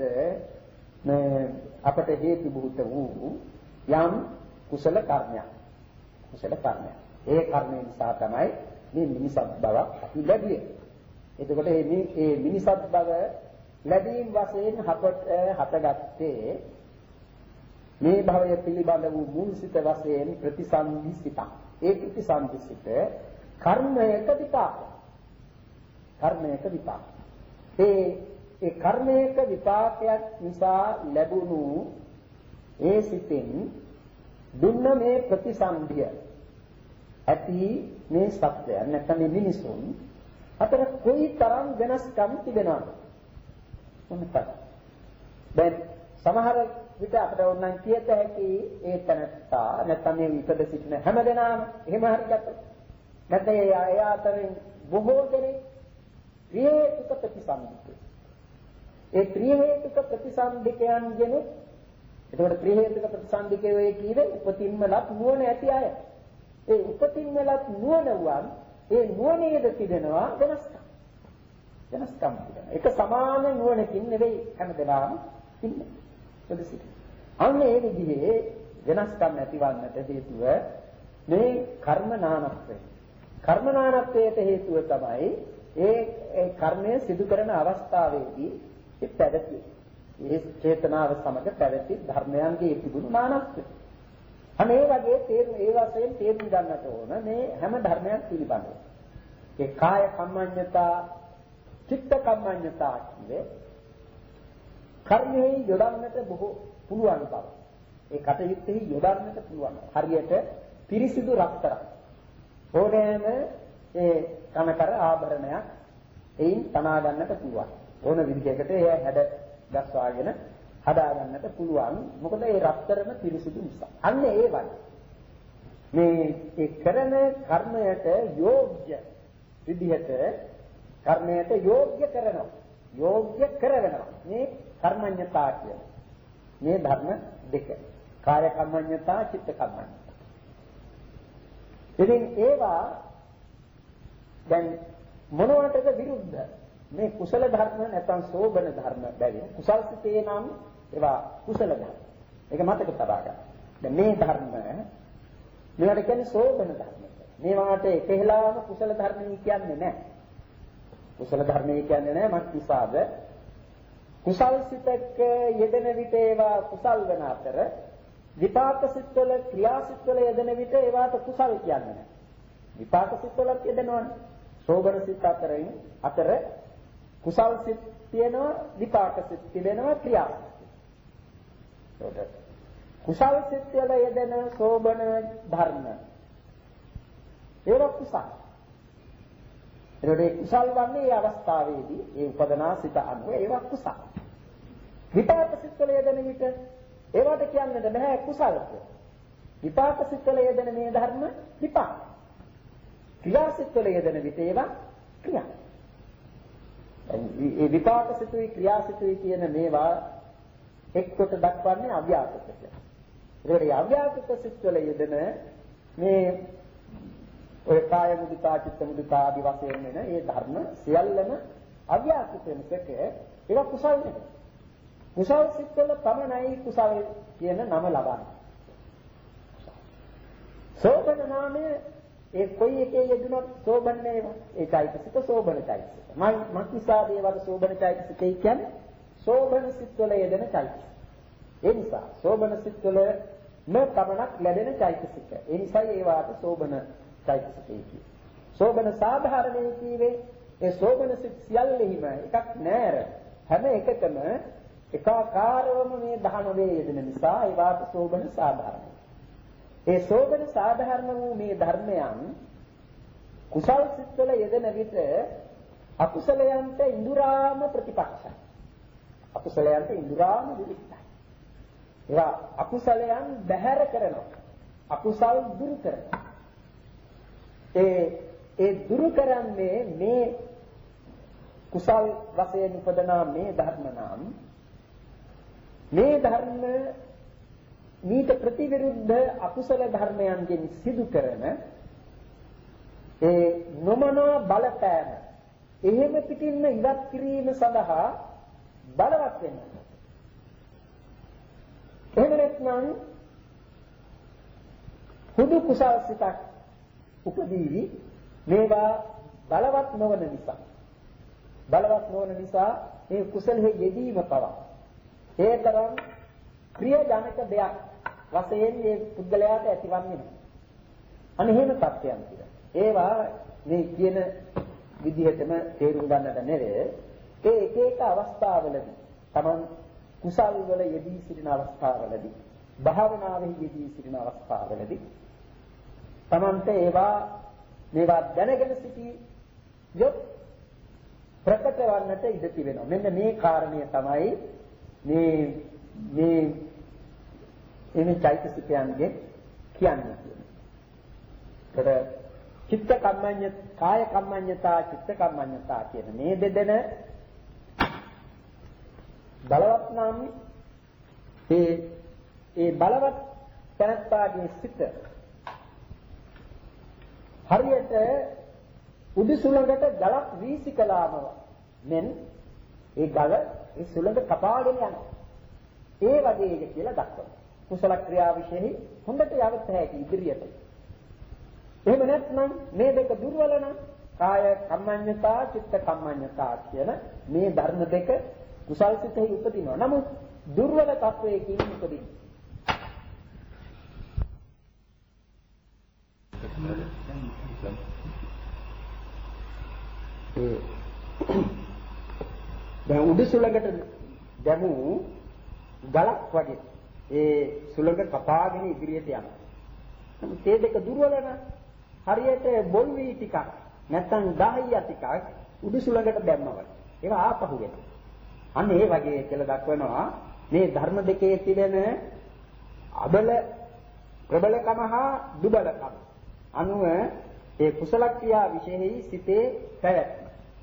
[SPEAKER 2] අපට හේතු භූත වූ යම් කුසල කර්මයක්. කුසල කර්මයක්. ඒ කර්මය නිසා තමයි මේ මිනිසත් බවක් අපි ලැබුවේ. එතකොට මේ මේ මිනිසත් බව ලැබීම වශයෙන් අපට හටගත්තේ මේ භවය පිළිබඳ වූ මුල්සිත වශයෙන් ප්‍රතිසන්දිසිත. ඒ ප්‍රතිසන්දිසිත කර්මයක විපාක. කර්මයක විපාක. ඒ ඒ කර්මයක විපාකයක් නිසා ලැබුණු ඒ සිතෙන් දුන්න මේ ප්‍රතිසන්දිය ඇති මේ සත්‍යයන් නැත්නම් මේ මිනිසුන් අතර කොයි තරම් වෙනස්කම් තිබෙනවද? මොනකද? දැන් සමහර විට අපිට ඕනනම් කියත හැකි ඒ තැනත්තා නැත්නම් මේ ඉපද සිටින හැමදෙනාම එහෙම හරියට නැත්නම් ඒ අතරින් බොහෝ දෙනෙක් ත්‍රි හේතුක ප්‍රතිසන්දිකේ. ඒ ත්‍රි හේතුක ප්‍රතිසන්දිකයන් ගෙනුත් එතකොට ත්‍රි හේතුක ප්‍රතිසන්දිකේ වේ කීවේ උපතින්ම ලත් නුවණ ඇති අය. ඒ උපතින්ම ලත් නුවණ වන් ඒ නුවණේද තිබෙනවා වෙනස්කම්. වෙනස්කම් තිබෙනවා. ඒක සමාන නුවණකින් නෙවෙයි හැමදෙනාම ඉන්නේ. පොඩ්ඩක්. අන්න ඒ විදිහේ වෙනස්කම් ඇතිවන්නට හේතුව මේ කර්ම නානත්වය. කර්ම නානත්වයට හේතුව තමයි ඒ ඒ කර්මය සිදු කරන අවස්ථාවේදී ඒ පැවති ඒ චේතනාව සමග පැවති ධර්මයන්ගේ තිබුණු නානත්වය. අනේ වගේ තේරුම් ඒ වශයෙන් තේරුම් ගන්නට ඕන මේ හැම ධර්මයක් පිළිබඳව. ඒ කාය කම්මඤ්ඤතා, චිත්ත කම්මඤ්ඤතා කියන්නේ කර්මයේ යොදන්නට බොහෝ පුළුවන් බව. ඒ කටයුත්තේ යොදන්නට පුළුවන්. හරියට පිරිසිදු රත්තරන්. ඕනෑම ඒ කනකර ආභරණයක් එයින් තනා ගන්නට පුළුවන්. ඕන විදිහකට එය හැඩ ගස්වාගෙන හදා ගන්නට පුළුවන්. මොකද ඒ රත්තරම පිරිසිදු නිසා. අන්න ඒ වගේ. මේ ඒ කරන කර්මයට යෝග්‍ය විදිහට කර්මයට යෝග්‍ය කරනවා. යෝග්‍ය කරනවා. මේ කර්මඤ්ඤතා කියන්නේ. මේ ධර්ම දෙක. කාය කම්මඤ්ඤතා, චිත්ත කම්මඤ්ඤතා. ඉතින් ඒවා දැන් මොනවටද විරුද්ධ? මේ කුසල ධර්ම නැත්නම් සෝබන ධර්ම බැවින් කුසල් සිතේ නම් ඒවා කුසල ධර්ම. ඒක මතක තබා ගන්න. දැන් මේ ධර්ම මේවට කියන්නේ සෝබන ධර්ම. මේවාට එකහෙලාම කුසල ධර්මයි කියන්නේ නැහැ. කුසල ධර්මයි කියන්නේ නැහැ මත් නිසාද කුසල් සිතක යෙදෙන විට ඒවා කුසල් වන අතර විපාක සිත්වල ක්‍රියා සිත්වල යෙදෙන විට ඒවාට කුසල් කියන්නේ නැහැ. විපාක සිත්වලත් යෙදෙනවනේ. සෝබන සිත් අතරින් අතර කුසල් සිත් තියෙනවා, විපාක සිත් තිබෙනවා, ක්‍රියා සිත්. කුසල් සිත් වල යෙදෙන සෝබන ධර්ම ඒවා කුසල්. ඒකට කුසල් වන්නේ මේ අවස්ථාවේදී ඒ උපදනා සිත අනුව ඒවා කුසල්. විපාක සිත් වල යෙදෙන විට ඒවට කියන්නද බෑ කුසල කියලා. විපාක සිත් වල යෙදෙන මේ ධර්ම විපාක. ක්‍රියා සිත් වල යෙදෙන විට ඒවා ක්‍රියා. ඒ විපාක සිතුයි ක්‍රියා සිතුයි කියන මේවා එක්කොට දක්වන්නේ අව්‍යාකෘත කියලා. ඒකට අව්‍යාකෘත සිත් වල යෙදෙන මේ ඔය කාය මුදිතා, චිත්ත මුදිතා ආදී වශයෙන් වෙන මේ ධර්ම සියල්ලම අව්‍යාකෘත වෙනසක ඒවා කුසල් නෙවෙයි. කුසල් සිත් වල පමණයි කුසල් කියන නම ලබන්නේ. සෝබන නාමය ඒ කොයි එකේ යෙදුනොත් සෝබන නේවා. ඒ චෛතසික සෝබන චෛතසික. මම මක්නිසා දේවද සෝබන චෛතසිකයි කියන්නේ සෝබන සිත් වල යෙදෙන චෛතසික. ඒ නිසා සෝබන සිත් වල ම පමණක් ලැබෙන චෛතසික. ඒ නිසා ඒවාට සෝබන චෛතසිකයි කියන්නේ. සෝබන සාධාරණයි කියවේ ඒ සෝබන සිත් සියල්ලෙහිම එකක් නෑර හැම එකකම එකාකාරවම මේ දහනවේ යෙදෙන නිසා ඒවාට සෝබන සාධාරණයි. ඒ සෝබන සාධාරණ වූ මේ ධර්මයන් කුසල් සිත්වල යෙදෙන විට අකුසලයන්ට ඉඳුරාම ප්‍රතිපක්ෂයි. අකුසලයන්ට ඉඳුරාම විරුද්ධයි. ඒවා අකුසලයන් බැහැර කරනවා. අකුසල් දුරු කරනවා. ඒ ඒ දුරු කරන්නේ මේ කුසල් වශයෙන් උපදනා මේ ධර්ම නම් මේ ධර්ම මීට ප්‍රතිවිරුද්ධ අකුසල ධර්මයන්ගෙන් සිදු කරන ඒ නොමනා බලපෑම එහෙම පිටින්ම ඉවත් කිරීම සඳහා බලවත් වෙනවා. එහෙම නැත්නම් හුදු කුසල් සිතක් උපදීවි මේවා බලවත් නොවන නිසා බලවත් නොවන නිසා මේ කුසලෙහි යෙදීම පවා ඒ තරම් ක්‍රියාජනක දෙයක් වශයෙන් මේ පුද්ගලයාට ඇතිවන්නේ නැහැ. අනේ එහෙම තත්ත්වයන් කියලා. ඒවා මේ කියන විදිහටම තේරුම් ගන්නට නෙවෙයි ඒ එක එක අවස්ථාවලදී තමන් කුසල් වල යෙදී සිටින අවස්ථාවලදී භාවනාවෙහි යෙදී සිටින අවස්ථාවලදී තමන්ට ඒවා මේවා දැනගෙන සිටි යොත් ප්‍රකට වන්නට ඉඩ තිබෙනවා. මෙන්න මේ කාරණය තමයි මේ මේ එනි චෛතසිකයන්ගේ කියන්නේ. ඒතර චිත්ත කම්මඤ්ඤ කාය කම්මඤ්ඤතා චිත්ත කම්මඤ්ඤතා කියන මේ දෙදෙන බලවත් නම් ඒ ඒ බලවත් තනත්තාගේ සිත හරියට උඩු සුළඟට ගලක් වීසි කළාම මෙන් ඒ ගල ඒ සුළඟ කපාගෙන යනවා. ඒ වගේද කියලා දක්වනවා. කුසල ක්‍රියා විශේෂයි හොඳට යවත හැකි ඉදිරියට. එහෙම නැත්නම් මේ දෙක දුර්වල නම් කාය කම්මඤ්ඤතා චිත්ත කම්මඤ්ඤතා කියන මේ ධර්ම දෙක කුසල් සිතෙහි උපදිනවා. නමුත් දුර්වල තත්වයකින් උපදිනවා. දැන් උඩු සුළඟට දැමු ගලක් වගේ ඒ සුළඟ කපාගෙන ඉදිරියට යනවා. නමුත් මේ දෙක දුර්වල නම් හරියට බොල් වී ටිකක් නැත්නම් දහයිය ටිකක් උඩු සුළඟට දැම්මා වගේ. ඒවා ආපහු වෙනවා. අන්න ඒ වගේ කියලා දක්වනවා මේ ධර්ම දෙකේ තිබෙන අබල ප්‍රබලකම හා දුබලකම. අනුව ඒ කුසල ක්‍රියා විශේෂයි සිතේ පැවැත්ම.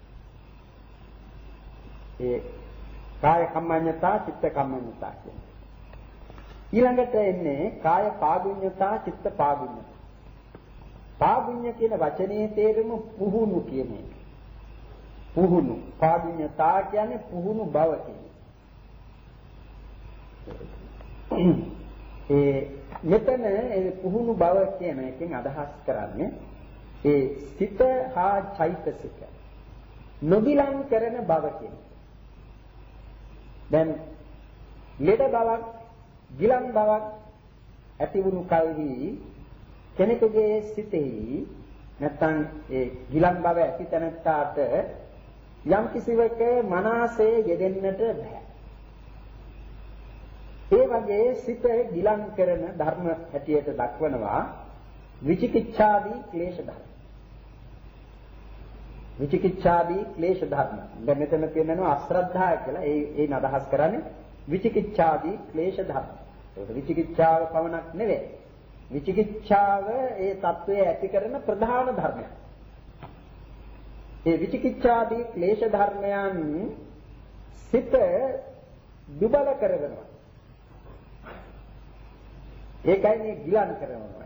[SPEAKER 2] ඒ කාය කම්මඤ්ඤතා චිත්ත කම්මඤ්ඤතා කියන. ඊළඟට එන්නේ කාය පාගුඤ්ඤතා චිත්ත පාගුඤ්ඤතා. පාගුඤ්ඤ කියන වචනේ තේරුම පුහුණු කියන එක. පුහුණු පාගුඤ්ඤතා කියන්නේ පුහුණු බව කියන්නේ. ඒ මෙතන ඒ පුහුණු බව කියන එකෙන් අදහස් කරන්නේ ඒ සිත හා චෛතසික නොබිලං කරන බව කියන්නේ. දැන් ලෙඩ බවක්, ගිලන් බවක් ඇති වුණු කල්හි කෙනෙකුගේ සිතෙහි නැත්නම් ඒ ගිලන් බව ඇති තැනට යම් කිසිවක මනසේ යෙදෙන්නට බෑ. ඒ වගේ සිත ගිලන් කරන ධර්ම හැටියට දක්වනවා විචිකිච්ඡාදී ක්ලේශ ධර්ම. විචිකිච්ඡාදී ක්ලේශ ධර්ම. දැන් මෙතන කියනවා අශ්‍රද්ධාව කියලා. ඒ ඒන අදහස් කරන්නේ විචිකිච්ඡාදී ක්ලේශ ධර්ම. ඒක විචිකිච්ඡාව පවණක් නෙවෙයි. විචිකිච්ඡාව ඒ తත්වයේ ඇති කරන ප්‍රධාන ධර්මයක්. ඒ විචිකිච්ඡාදී ක්ලේශ ධර්මයන් සිත දුබල කරනවා. ඒකයි මේ ගිලන් කරනවා.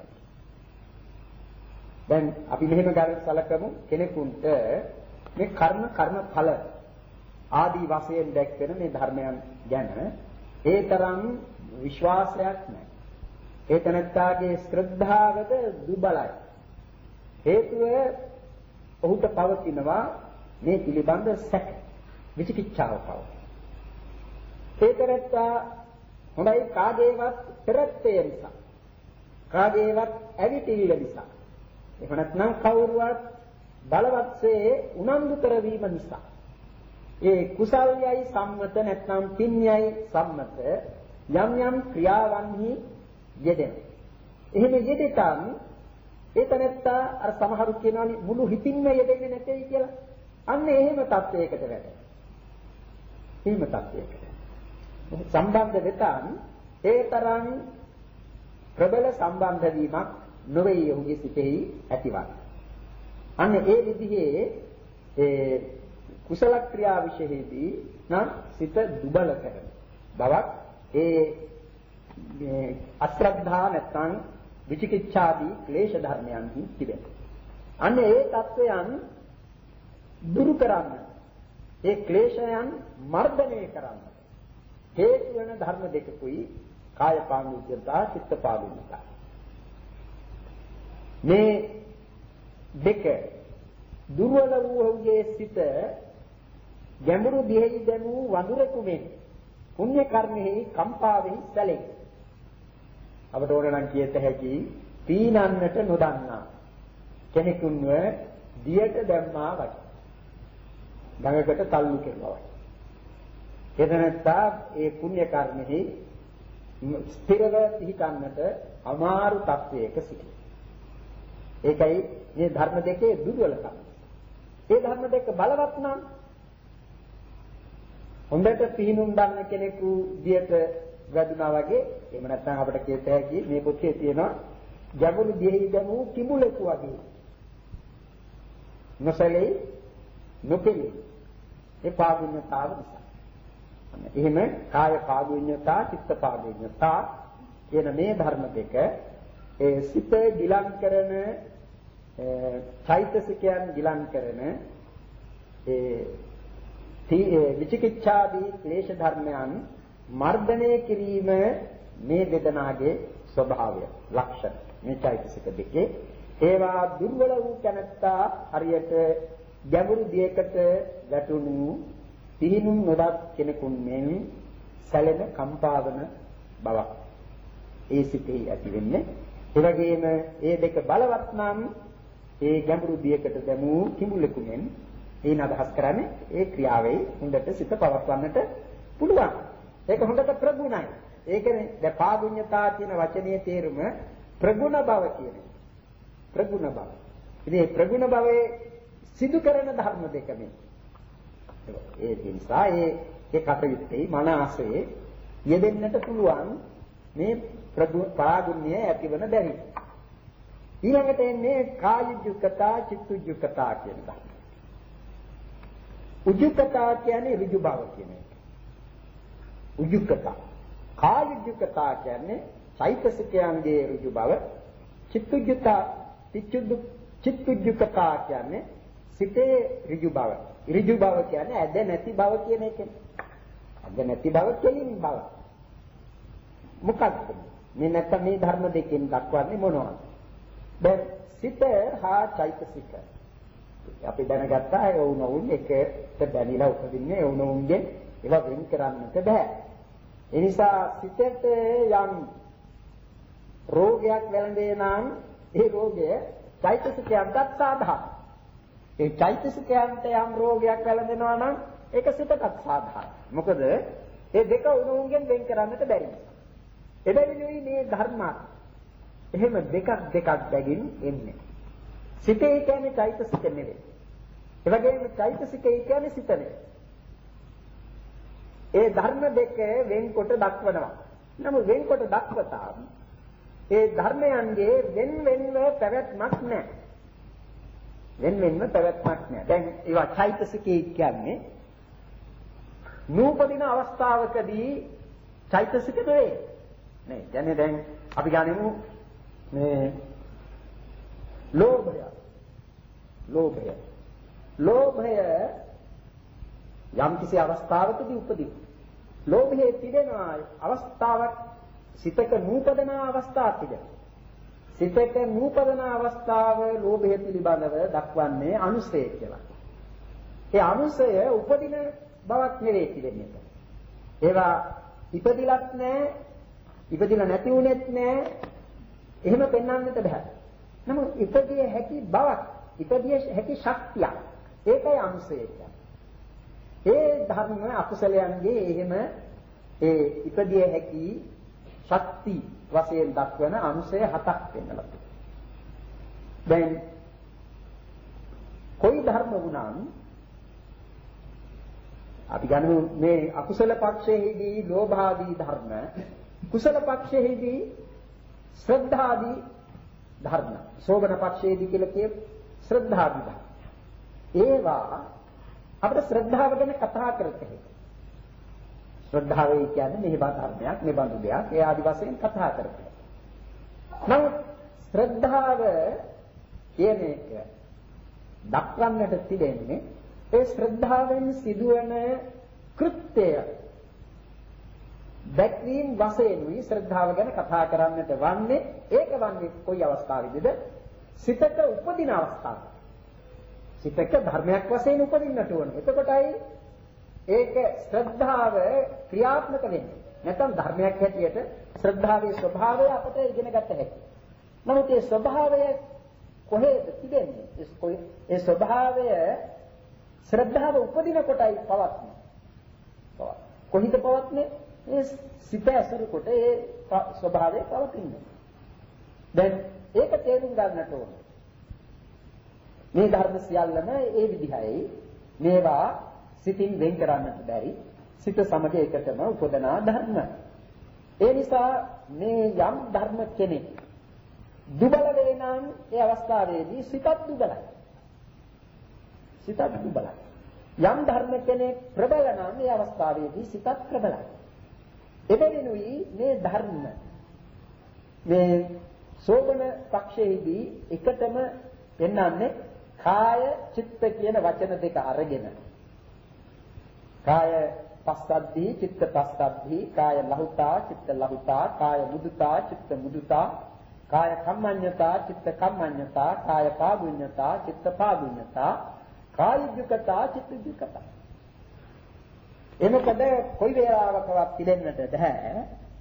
[SPEAKER 2] දැන් අපි මෙහෙම ගන්න සැලකමු කෙනෙකුට මේ කර්ම කර්ම ඵල ආදී වශයෙන් දැක්වෙන මේ ධර්මයන් ගැන ඒ තරම් විශ්වාසයක් නැහැ. ඒ තනත්තාගේ ශ්‍රද්ධාවද දුබලයි. හේතුව ඔහුට පවතිනවා මේ පිළිබඳ සැක විචිකිච්ඡාව පව. ඒ තනත්තා හොඳයි කාගේවත් පෙරත්තේ නිසා කාගේවත් ඇවිතිවිල නිසා එහෙම නැත්නම් කවුරුවත් බලවත්සේ උනන්දු කරවීම නිසා ඒ කුසල්යයි සම්මත නැත්නම් පින්යයි සම්මත යම් යම් ක්‍රියාවන්හි යෙදෙන. එහෙම යෙදෙතන් ඒ තැනත්තා අර සමහරු කියනවානේ මුළු හිතින්ම යෙදෙන්නේ නැtei කියලා. අන්න එහෙම තත්වයකට වැටෙනවා. එහෙම තත්වයකට. සම්බන්ධ වෙතන් ඒ තරම් ප්‍රබල සම්බන්ධ වීමක් නොවේ ඔහුගේ සිතෙහි ඇතිවන්නේ. අන්න ඒ විදිහේ ඒ කුසල ක්‍රියා විශේෂෙහිදී නම් සිත දුබල කරන බවක් ඒ අශ්‍රද්ධා නැත්නම් විචිකිච්ඡාදී ක්ලේශ ධර්මයන්හි තිබෙනවා. අන්න ඒ தත්වයන් දුරු කරන්න ඒ ක්ලේශයන් මර්ධනය කරන්න හේතු වෙන ධර්ම දෙකකුයි කාය පාගුඤ්ඤතා චිත්ත පාගුඤ්ඤතා. මේ දෙක දුර්වල වූ ඔහුගේ සිත ගැඹුරු දිහෙහි දැමූ වඳුරෙකු මෙන් පුණ්‍ය කර්මෙහි කම්පාවෙහි සැලේ. අපට ඕන නම් කියත හැකි පීනන්නට නොදන්නා කෙනෙකුන්ව දියට දැම්මා වගේ. ගඟකට තල්ලු කරනවා. එතනත්තා ඒ පුණ්‍ය කර්මෙහි ස්ථිරව පිහිටන්නට අමාරු තත්වයක සිටිනවා. ඒකයි මේ ධර්ම දෙකේ දුර්වලකම. ඒ ධර්ම දෙක බලවත් නම් හොඳට පිහිනුම් ගන්න කෙනෙකු දියට වැදුනා වගේ එහෙම නැත්නම් අපිට කියත හැකි මේ පොතේ තියෙනවා ගැඹුරු දියෙහි දැමූ කිඹුලෙකු වගේ. නොසලෙයි නොපෙළි. ඒ පාගුණ්‍යතාව නිසා. එහෙම කාය පාගුණ්‍යතා, චිත්ත පාගුණ්‍යතා කියන මේ ධර්ම දෙක ඒ සිත ගිලන් කරන චෛතසිකයන් ගිලන් කරන ඒ විචිකිච්ඡාදී ක්ලේශ ධර්මයන් මර්ධනය කිරීම මේ වේදනාගේ ස්වභාවය ලක්ෂණ මේ චෛතසික දෙකේ ඒවා දුර්වල වූ කැනත්තා හරියට ගැඹුරු දියකට වැටුණු පිහිනුම් නොදත් කෙනෙකුන් මෙන් සැලෙන කම්පාවන බවක් ඒ සිතේ ඇති වෙන්නේ. ඒ වගේම ඒ දෙක බලවත් නම් ඒ ගැඹුරු දියකට දැමූ කිඹුලෙකු මෙන් ඒන අදහස් කරන්නේ ඒ ක්‍රියාවේ හොඳට සිත පවත්වන්නට පුළුවන්. ඒක හොඳට ප්‍රගුණයි. ඒ කියන්නේ දැන් පාගුණ්‍යතා කියන වචනේ තේරුම ප්‍රගුණ බව කියන්නේ. ප්‍රගුණ බව. ඉතින් මේ ප්‍රගුණ භවයේ සිදු කරන ධර්ම දෙක මේ. ඒ නිසා ඒ ඒ කටයුත්තේ මනසේ යෙදෙන්නට පුළුවන් මේ පාගුණ්‍ය ඇතිවන බැරි. ඊළඟට එන්නේ කායුජ්ජුකතා චිත්තුජ්ජුකතා කියන ධර්ම. උජ්ජුකතා කියන්නේ ඍජු බව කියන එක. උජ්ජුකතා. කායුජ්ජුකතා කියන්නේ චෛතසිකයන්ගේ ඍජු බව. චිත්තුජ්ජුකතා චිත්තුජ්ජු චිත්තුජ්ජුකතා කියන්නේ සිතේ ඍජු බව. ඍජු බව කියන්නේ ඇද නැති බව කියන එකනේ. ඇද නැති බව කෙලින් බව. මොකක්ද? මේ නැත්නම් මේ ධර්ම දෙකෙන් දක්වන්නේ මොනවද? දැන් සිත හා චෛතසික අපි දැනගත්තා ඒ වුණොන් එකට බැඳිලා උපදින්නේ ඒ වුණොන්ගේ ඒවා වෙන් කරන්නට බෑ. ඒ නිසා සිතට යම් රෝගයක් වැළඳේ නම් ඒ රෝගය චෛතසිකයන්ට සාධාරණයි. ඒ චෛතසිකයන්ට යම් රෝගයක් වැළඳෙනවා නම් ඒක සිතට සාධාරණයි. මොකද ඒ දෙක උණුගෙන් වෙන් කරන්නට බැරි නිසා. එබැවිනුයි මේ ධර්මات එහෙම දෙකක් දෙකක් බැගින් එන්නේ. සිතේ කියන්නේ චෛතසික නෙවෙයි. ඒ වගේම චෛතසිකේ කියන්නේ සිත නෙවෙයි. ඒ ධර්ම දෙක වෙන්කොට දක්වනවා. නමුත් වෙන්කොට දක්වතා ඒ ධර්මයන්ගේ වෙන වෙනව පැවැත්මක් නැහැ. වෙන වෙනව පැවැත්මක් නැහැ. දැන් ඒවා චෛතසිකේ කියන්නේ නූපදින අවස්ථාවකදී චෛතසික නෙවෙයි. නේ. කියන්නේ දැන් අපි ගනිමු මේ ලෝභය. ලෝභය. ලෝභය යම් කිසි අවස්ථාවකදී උපදී. ලෝභයේ තිබෙන අවස්ථාවක් සිතක නූපදන අවස්ථාවක් තිබෙනවා. සිතක නූපදන අවස්ථාව ලෝභය පිළිබඳව දක්වන්නේ අනුසය කියලා. ඒ අනුසය උපදින බවක් නෙවෙයි තිබෙන්නේ. ඒවා ඉපදිලත් නැහැ, ඉපදිලා නැති වුණෙත් නැහැ. එහෙම පෙන්වන්නට බෑ. නමුත් ඉපදිය හැකි බවක්, ඉපදිය හැකි ශක්තියක්. ඒකයි අනුසය කියන්නේ. ඒ ධර්ම අකුසලයන්ගේ එහෙම ඒ ඉපදිය හැකි ශක්ති වශයෙන් දක්වන අනුසය හතක් වෙනවා. දැන් කොයි ධර්ම වුණත් අපි ගන්නු මේ අකුසල පක්ෂයේදී ලෝභ ආදී ධර්ම, කුසල පක්ෂයේදී ශ්‍රද්ධාදී ධර්ම, සෝබන පක්ෂයේදී කියලා කියේ ශ්‍රද්ධාදී ධර්ම. ඒවා අපිට ශ්‍රද්ධාව ගැන කතා කරතේ. ශ්‍රද්ධාව කියන්නේ මෙහෙබඳ ධර්මයක්, මෙබඳු දෙයක්, ඒ ආදි වශයෙන් කතා කරතේ. නමුත් ශ්‍රද්ධාව කියන එක දක්වන්නට තිබෙන්නේ ඒ ශ්‍රද්ධාවෙන් සිදුවන කෘත්‍යය දැක්වීම වශයෙන්ුයි ශ්‍රද්ධාව ගැන කතා කරන්නට වන්නේ. ඒක වන්නේ කොයි අවස්ථාවේදීද? සිතක උපදින අවස්ථාව. සිතක ධර්මයක් වශයෙන් උපදින්නට ඕනේ. එතකොටයි ඒක ශ්‍රද්ධාව ක්‍රියාත්මක වෙන්නේ. නැත්නම් ධර්මයක් හැටියට ශ්‍රද්ධාවේ ස්වභාවය අපට ඉගෙන ගන්න හැකියි. නමුත් ඒ ස්වභාවය කොහෙද තිබෙන්නේ? ඒ ස්වභාවය ශ්‍රද්ධාව උපදින කොටයි පවත්න්නේ. කොහිද පවත්න්නේ? ඒ සිත ඇසුරු කොට ඒ ස්වභාවය පවතින්නේ. දැන් ඒක තේරුම් ගන්නට ඕන. මේ ධර්ම සියල්ලම ඒ විදිහයි. මේවා සිතින් වෙන් කරන්නට බැරි. සිත සමග එකටම උපදනා ධර්ම. ඒ නිසා මේ යම් ධර්ම කෙනෙක් දුබල වේ නම් ඒ අවස්ථාවේදී සිතත් දුබලයි. සිතත් දුබලයි. යම් ධර්ම කෙනෙක් ප්‍රබල නම් ඒ අවස්ථාවේදී සිතත් ප්‍රබලයි. එබැවිනුයි මේ ධර්ම මේ සෝබන පක්ෂයේදී එකටම පෙන්වන්නේ කාය චිත්ත කියන වචන දෙක අරගෙන. කාය පස්සද්ධි චිත්ත පස්සද්ධි කාය ලහුතා චිත්ත ලහුතා කාය මුදුතා චිත්ත මුදුතා කාය කම්මඤ්ඤතා චිත්ත කම්මඤ්ඤතා කාය පාගුඤ්ඤතා චිත්ත පාගුඤ්ඤතා කාය යුක්තතා චිත්ත යුක්තතා. එනකද කොයි වේලාවකවත් පිළිෙන්නට බෑ.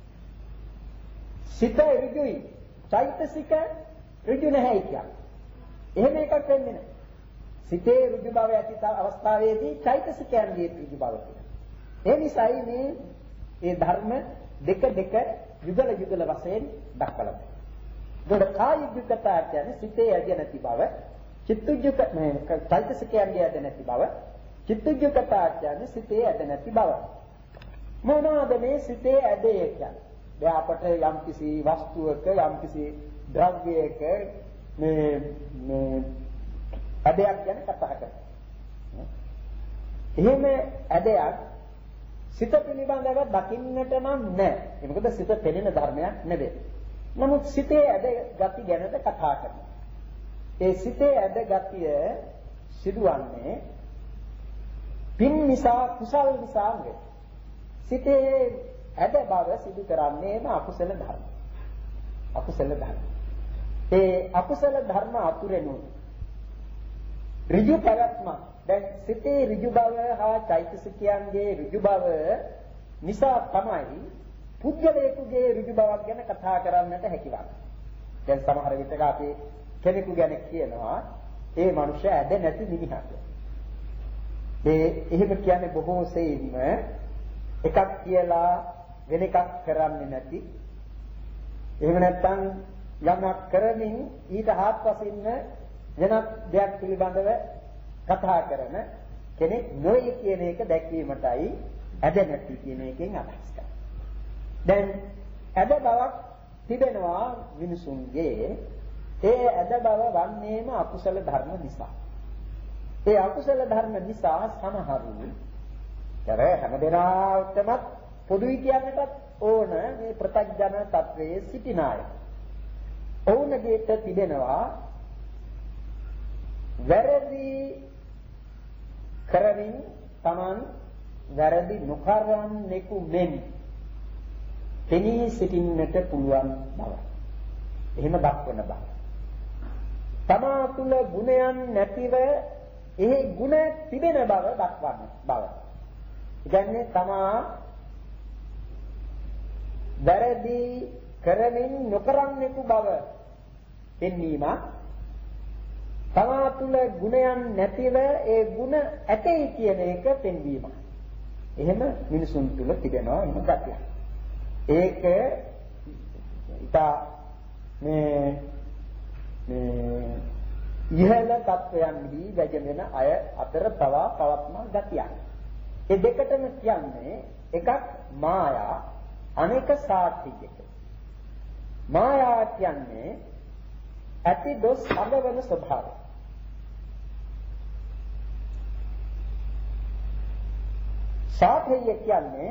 [SPEAKER 2] සිත ඍජුයි චෛතසික ඍජු නැහැ කියන්නේ. එහෙම එකක් වෙන්නේ නැහැ. සිතේ ඍජු බව ඇති අවස්ථාවේදී චෛතසිකයන්ගේ ඍජු බව තියෙනවා. ඒ නිසායි මේ මේ ධර්ම දෙක දෙක යුගල යුගල වශයෙන් දක්වලා තියෙනවා. ඒකට කාය යුක්තතා කියන්නේ සිතේ ඇද නැති බව, චිත්තජුක මේ චෛතසිකයන්ගේ ඇද නැති බව, චිත්තජුකතා කියන්නේ සිතේ ඇද නැති බව. මොනවාද මේ සිතේ ඇදේ කියන්නේ? දැන් අපට යම් කිසි වස්තුවක යම් කිසි ද්‍රව්‍යයක මේ මේ ඇදයක් ගැන කතා කරනවා. එහෙම ඇදයක් සිත පිළිබඳව දකින්නට නම් නැහැ. මොකද සිත පෙනෙන ධර්මයක් නෙවෙයි. නමුත් සිතේ ඇද ගති ගැනද කතා කරනවා. ඒ සිතේ ඇද ගතිය සිදුවන්නේ පින් නිසා කුසල් නිසා නෙවෙයි. සිතේ ඇද බව සිදු කරන්නේම අකුසල ධර්ම. අකුසල ධර්ම. ඒ අකුසල ධර්ම අතුරෙනු ඍජු පැවැත්ම. දැන් සිතේ ඍජු බව හා චෛතසිකයන්ගේ ඍජු බව නිසා තමයි පුද්ගලයෙකුගේ ඍජු බවක් ගැන කතා කරන්නට හැකියාව. දැන් සමහර විටක අපි කෙනෙකු ගැන කියනවා ඒ මනුෂ්‍ය ඇද නැති මිනිහක්. ඒ එහෙම කියන්නේ බොහෝ සෙයින්ම එකක් කියලා වෙන එකක් කරන්නේ නැති. එහෙම නැත්නම් යමක් කරමින් ඊට හාත්පසින්ම වෙනත් දෙයක් පිළිබඳව කතා කරන කෙනෙක් නොයි කියන එක දැක්වීමටයි ඇද නැති කියන එකෙන් අදහස් කරන්නේ. දැන් ඇද බවක් තිබෙනවා මිනිසුන්ගේ. ඒ ඇද බව වන්නේම අකුසල ධර්ම නිසා. ඒ අකුසල ධර්ම නිසා සමහරු තර හැමදෙනාටම පොදුයි කියන්නටත් ඕන මේ ප්‍රත්‍යඥ තත්වයේ සිටින අය. ඔවුන්ගේට තිබෙනවා වැරදි කරමින් Taman වැරදි නොකරන්නෙකු මෙන් තෙනී සිටින්නට පුළුවන් බව. එහෙම දක්වන බව. තමා තුල ගුණයන් නැතිව එහි ගුණ තිබෙන බව දක්වන බව. කියන්නේ තමා වැරදි කරමින් නොකරන්නෙකු බව පෙන්වීම. තමා තුල ගුණයන් නැතිව ඒ ගුණ ඇතේ කියන එක පෙන්වීම. එහෙම මිනිසුන් තුල තිබෙනවා එහෙම ගැටියක්. ඒක ඉතා මේ මේ ඉහළ තත්වයන්හි වැජෙන අය අතර පවා පවත්නා ගතියක්. ඒ දෙකටම කියන්නේ එකක් මායා අනෙක සාත්‍වික. මායා කියන්නේ ඇති දොස් අඟවන ස්වභාවය. සාත්‍වික කියන්නේ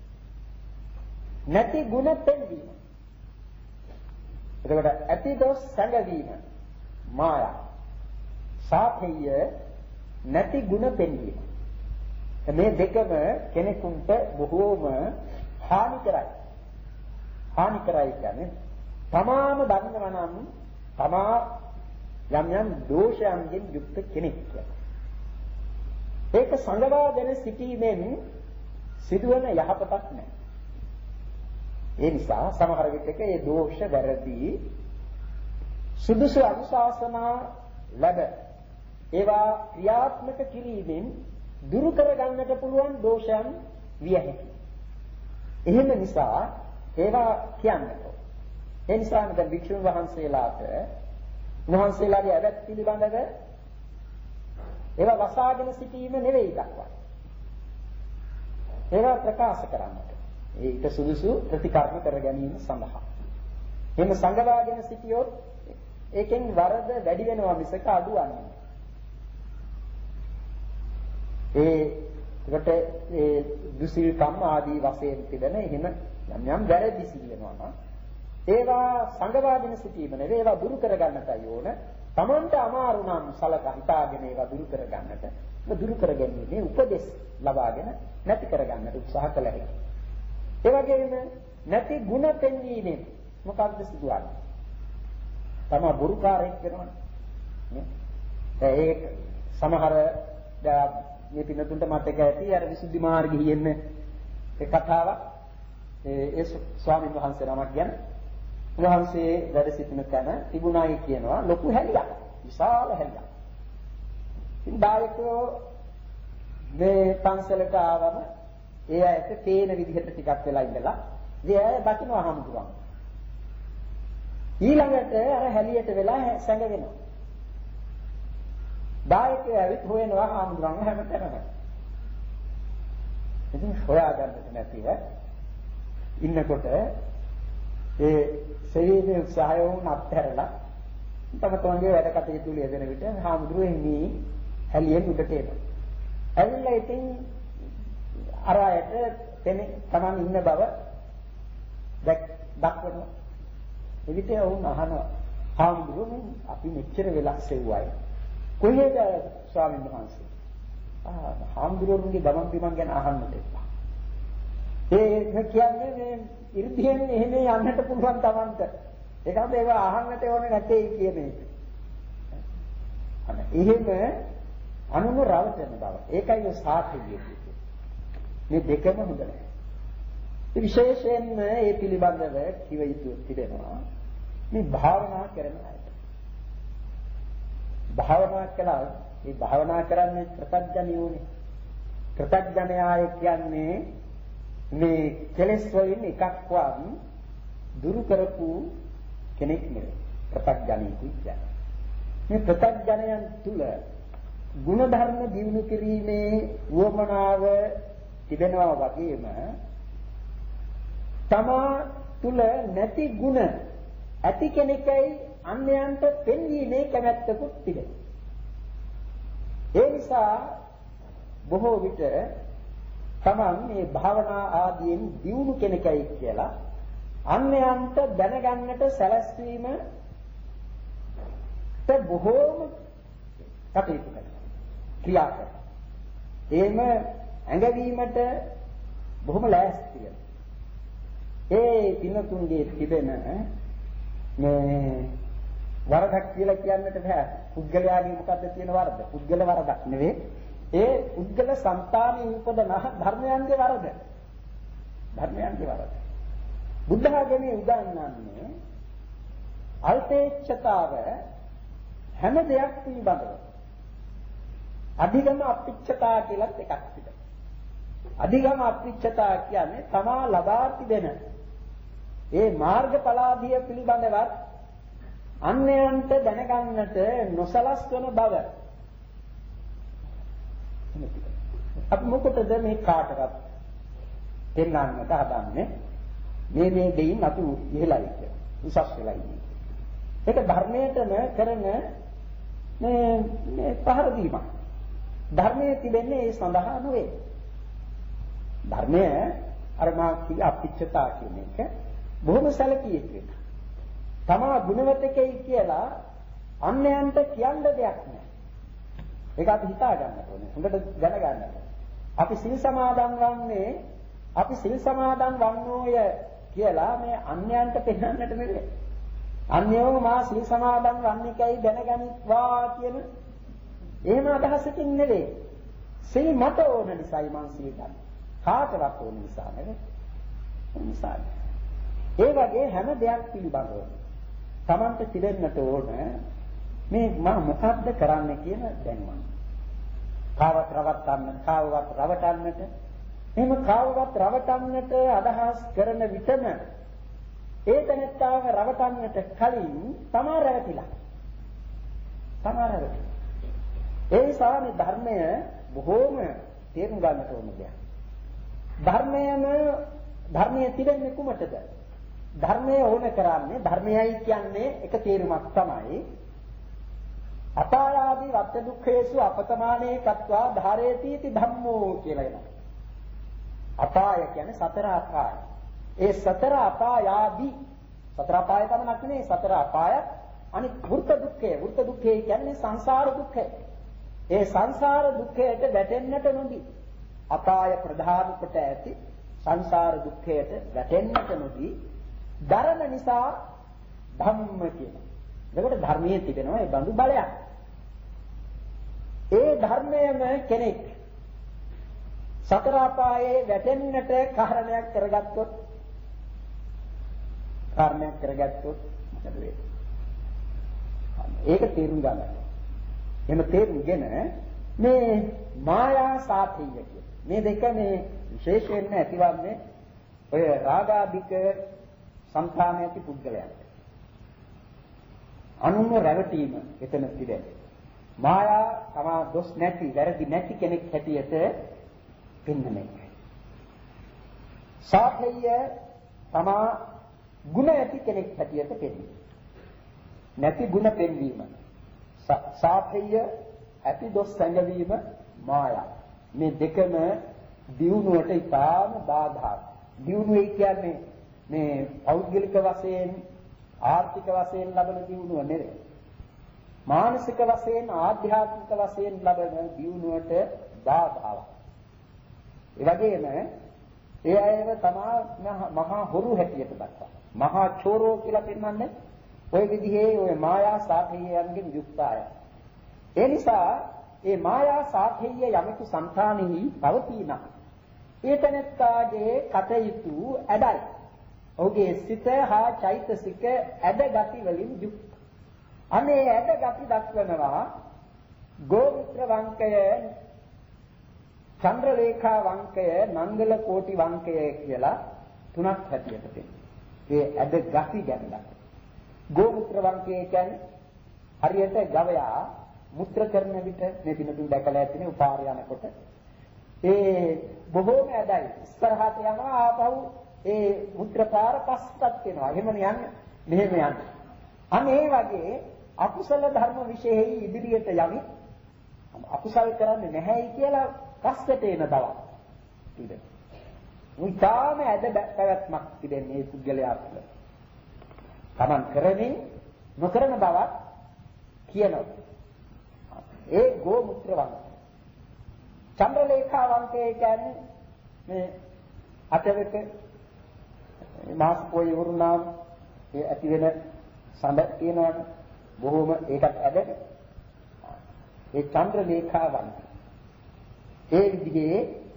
[SPEAKER 2] නැති ගුණ පෙන්වීම. එතකොට ඇති දොස් සංගවීම මායා. සාත්‍විය නැති ගුණ පෙන්වීම. මේ දෙකම කෙනෙකුට බොහෝම හානි කරයි. හානි කරයි කියන්නේ තමාම දන්නවා නම් තමා යම් යම් දෝෂයන්ගෙන් යුක්ත කෙනෙක් කියලා. ඒක සංගවාගෙන සිටීමෙන් සිදුවන යහපතක් නැහැ. ඒ නිසා සමහර විටක මේ දෝෂ වැරදි සුදුසු අනුශාසනා ලැබ ඒවා ක්‍රියාත්මක කිරීමෙන් දුරු කර ගන්නට පුළුවන් දෝෂයන් විය හැකියි. එහෙම නිසා ඒවා කියන්නට. ඒ නිසා මම භික්ෂුන් වහන්සේලාට වහන්සේලාගේ ඇවැත් පිළිබඳව ඒවා වසාගෙන සිටීම නෙවෙයි දක්වන්නේ. ඒවා ප්‍රකාශ කරන්නට. ඒක සුදුසු ප්‍රතිකර්ම කර ගැනීම සඳහා. එහෙම සංගවාගෙන සිටියොත් ඒකෙන් වරද වැඩි වෙනවා මිසක අඩු වන්නේ නැහැ. ඒ කොට ඒ දුසිල්කම් ආදී වශයෙන් තිබෙන එහෙම යම් යම් වැරදි සිදු වෙනවා නම් ඒවා සංගවාගෙන සිටීම නෙවෙයි ඒවා දුරු කර ගන්නටයි ඕන. Tamanට අමාරු නම් සලක හිතාගෙන ඒවා දුරු කර ගන්නට ඒ දුරු කර ගැනීමේ උපදෙස් ලබාගෙන නැති කර ගන්නට උත්සාහ කළ හැකියි. ඒ වගේම නැති ಗುಣ පෙන්වීමෙන් මොකක්ද සිදුවන්නේ? තමා බුරුකාරයෙක් වෙනවනේ. නේ? ඒ සමහර මේ පින්නතුන්ට මතක ඇති අර විසුද්ධි මාර්ගයේ ඉන්න ඒ කතාවක්. ඒ ඒ ස්වාමීන් වහන්සේ නමක් ගැන උන්වහන්සේ වැඩ සිටින තැන තිබුණායි කියනවා ලොකු හැලියක්. විශාල හැලියක්. ඉතින් ඩායකෝ මේ පන්සලට ආවම ඒ ඇයට තේන විදිහට ටිකක් වෙලා ඉඳලා ඒ ඇය දකින්නවා හමුදුරන්. ඊළඟට අර හැලියට වෙලා සැඟවෙනවා. ඩායකෝ ඇවිත් හොයනවා හමුදුරන් හැමතැනම. ඉතින් හොයාගන්නට නැතිව ඉන්නකොට ඒ සෙවීමේ උත්සාහය වුණ අත්හැරලා තම තමන්ගේ වැඩ කටයුතු යෙදෙන විට හාමුදුරුවෝ එන්නේ හැලියෙන් උඩට එනවා. ඇවිල්ලා ඉතින් අර අයට තෙනේ තමන් ඉන්න බව දැක් දක්වනවා. එවිට වුණ අහනවා හාමුදුරුවෝ අපි මෙච්චර වෙලක් සෙව්වයි. කොහේද ස්වාමීන් වහන්සේ? ආ හාමුදුරුවෝගේ ගමන් බිමන් ගැන අහන්නට එපා. ඒ කියන්නේ මේ ඉර්ධියෙන් එහෙම යන්නට පුළුවන් Tamanට. ඒකම ඒක අහන්නට ඕනේ නැtei කියන එක. අන්න එහෙම අනුම රවටන බව. ඒකයි ඔය සාහිත්‍ය කියන්නේ. මේ දෙකම හොඳ නැහැ. ඒ විශේෂයෙන්ම මේ පිළිබඳව කිව යුතු තිබෙනවා. මේ භාවනා කරන අය. භාවනා කළා මේ භාවනා කරන්නේ ප්‍රත්‍යඥයෝනේ. ප්‍රත්‍යඥයාය කියන්නේ මේ කෙලෙස් වලින් එකක්වත් දුරු කරපු කෙනෙක් නෙවෙයි. ප්‍රත්‍යඥයි කියන්නේ. මේ ප්‍රත්‍යඥයන් තුල ගුණ ධර්ම දිනු කිරීමේ වමනාව තිබෙනවා වගේම තමා තුල නැති ගුණ ඇති කෙනෙක්යි අන්‍යයන්ට පෙන්වීමේ කැමැත්තකුත් තිබෙනවා. ඒ නිසා බොහෝ විට තමන් මේ භාවනා ආදීන් දියුණු කෙනෙක්යි කියලා අන්‍යයන්ට දැනගන්නට සැලැස්වීම ත බොහෝම කටයුතු කරනවා. ක්‍රියා කරනවා. එහෙම ඇඟවීමට බොහොම ලෑස්ති වෙනවා. ඒ පින්නතුන්ගේ තිබෙන මේ වරදක් කියලා කියන්නට බෑ. පුද්ගලයාගේ මොකද්ද තියෙන වරද? පුද්ගල වරදක් නෙවෙයි. ඒ පුද්ගල సంతානයේ උපදන ධර්මයන්ගේ වරද. ධර්මයන්ගේ වරද. බුද්ධ ආගමේ උදාහරණන්නේ අල්පේච්ඡතාව හැම දෙයක් පිළිබඳව. අධිගම අපිච්ඡතා කියලා එකක් තිබෙනවා. අධිගම අපිච්ඡතා කියන්නේ තමා ලබා තිබෙන ඒ මාර්ගඵලාදිය පිළිබඳවත් අන්‍යයන්ට දැනගන්නට නොසලස්වන බව. අපි මොකටද මේ කාටවත් දෙන්නන්නට හදන්නේ? මේ මේ දෙයින් අපි ඉහළයි කියලා. උසස් වෙලා ඉන්නේ. ඒක ධර්මයටම කරන මේ මේ පහර දීමක්. ධර්මයේ තිබෙන්නේ ඒ සඳහා නෙවෙයි. ධර්මය අර මා කිය අපිච්චතා කියන එක බොහොම සැලකිය යුතුයි. තමා ගුණවතකයි කියලා අන්‍යයන්ට කියන්න දෙයක් නෑ. ඒක අපි හිතා ගන්න ඕනේ. හොඳට දැනගන්න. අපි සිල් සමාදන් වන්නේ අපි සිල් සමාදන් වන්නෝය කියලා මේ අන්‍යයන්ට පෙන්නන්නට නෙවෙයි. අන්‍යයෝ මා සිල් සමාදන් වන්නේකයි දැනගනිත්වා කියන එහෙම අදහසකින් නෙවෙයි. සිල් මත ඕන නිසායි මං සිල් ගන්න. කාටවත් ඕන නිසා නෙවෙයි. නිසා. ඒ වගේ හැම දෙයක් පිළිබඳව තමන්ට තිබෙන්නට ඕන මේ මම මොකද්ද කරන්න කියන දැනුම. කාවත් රවට්ටන්න, කාවවත් රවටන්නට, එහෙම කාවවත් රවටන්නට අදහස් කරන විටම ඒ තැනත්තාව රවටන්නට කලින් තමා රැවටිලා. තමා රැවටිලා. ඒ නිසා මේ ධර්මය බොහෝම තේරුම් ගන්නට ඕන දෙයක්. ධර්මයම ධර්මයේ තිබෙන්නේ කුමටද? ධර්මය ඕන කරන්නේ ධර්මයයි කියන්නේ එක තේරුමක් තමයි. අපායාදී වත්ත දුක්ඛේසු අපතමානේ කତ୍වා ධාරේති इति ධම්මෝ කියලා එනවා. අපාය කියන්නේ සතර අපාය. ඒ සතර අපායාදී සතර අපාය තමයි නෙමෙයි සතර අපාය අනිත් වෘත දුක්ඛය. වෘත දුක්ඛය කියන්නේ සංසාර දුක්ඛය. ඒ සංසාර දුක්ඛයට වැටෙන්නට නොදී අපාය ප්‍රධාන කොට ඇති සංසාර දුක්ඛයට වැටෙන්නට නොදී ධර්ම නිසා ධම්ම කියනවා. එතකොට ධර්මයේ තිබෙනවා ඒ බඳු බලයක්. ඒ ධර්මයේම කෙනෙක් සතර අපායේ වැටෙන්නට කාරණයක් කරගත්තොත් කාරණයක් කරගත්තොත් මොකද වෙන්නේ? ඒක තේරුම් ගන්න. එහෙම තේරුම්ගෙන මේ මායා සාතිය කියන මේ දෙක මේ විශේෂයෙන්ම ඇතිවන්නේ ඔය රාගාධික සංඛාන ඇති පුද්ගලයන්ට. අනුම රැවටීම එතන තිබෙනවා. මායා තමා දොස් නැති, වැරදි නැති කෙනෙක් හැටියට පෙන්වන එක. සාතිය තමා ගුණ ඇති කෙනෙක් හැටියට පෙන්වනවා. නැති ගුණ පෙන්වීම. සාතිය ඇති දොස් සංගවීම මායා. මේ දෙකම දියුණුවට ඉතාම බාධායි. දියුණුවයි කියන්නේ මේ පෞද්ගලික වශයෙන් ආර්ථික වශයෙන් ලබන දියුණුව නෙවෙයි. මානසික වශයෙන් ආධ්‍යාත්මික වශයෙන් ලබන දියුණුවට බාධාවක්. ඒ වගේම ඒ අයව තමා මහා හොරු හැටියට දක්වනවා. මහා චෝරෝ කියලා පෙන්වන්නේ ওই විදිහේ ওই මායා සාඨේයයන්ගෙන් යුක්ත අය. ඒ නිසා මේ මායා සාඨේය යමක సంతානෙහි පවතින ඒතනත්තාගේ කටයුතු ඇදයි. ඔහුගේ සිත හා චෛතසික ඇද ගති වලින් යුක්ත. අනේ ඇද ගති දක්වනවා ගෝමිත්‍ර වංකය, චන්ද්‍රලේඛා වංකය, නංගල කෝටි වංකය කියලා තුනක් හැටියට තියෙනවා. ඒ ඇද ගති ගැන. ගෝමුත්‍ර වංකය කියන්නේ හරියට ගවයා මුත්‍ර කරන විට මේ පිනතුන් දැකලා ඇතිනේ උපාර යනකොට ඒ බොහෝම ඇදයි ඉස්සරහට යනවා ආපහු ඒ මුත්‍ර පාර පස්සට යනවා. එහෙම යන්නේ මෙහෙම යන්නේ. අන්න ඒ වගේ අකුසල ධර්ම විශේෂයි ඉදිරියට යමි අකුසල් කරන්නේ නැහැයි කියලා පස්සට එන බව තිබෙනවා. උන්තාම ඇද පැවැත්මක් තිබෙන්නේ මේ පුද්ගලයා තුළ. තමන් කරමින් නොකරන බවක් කියනවා. ඒ ගෝමුත්‍ර වංකය. චන්ද්‍රලේඛා වංකය කියන්නේ මේ අටවෙක මාස පොයේ වරුණාම ඒ ඇති වෙන සඳ තියෙනවනේ බොහොම ඒකත් ඇදගෙන. ඒ චන්ද්‍රලේඛා වංකය. ඒ විදිහේ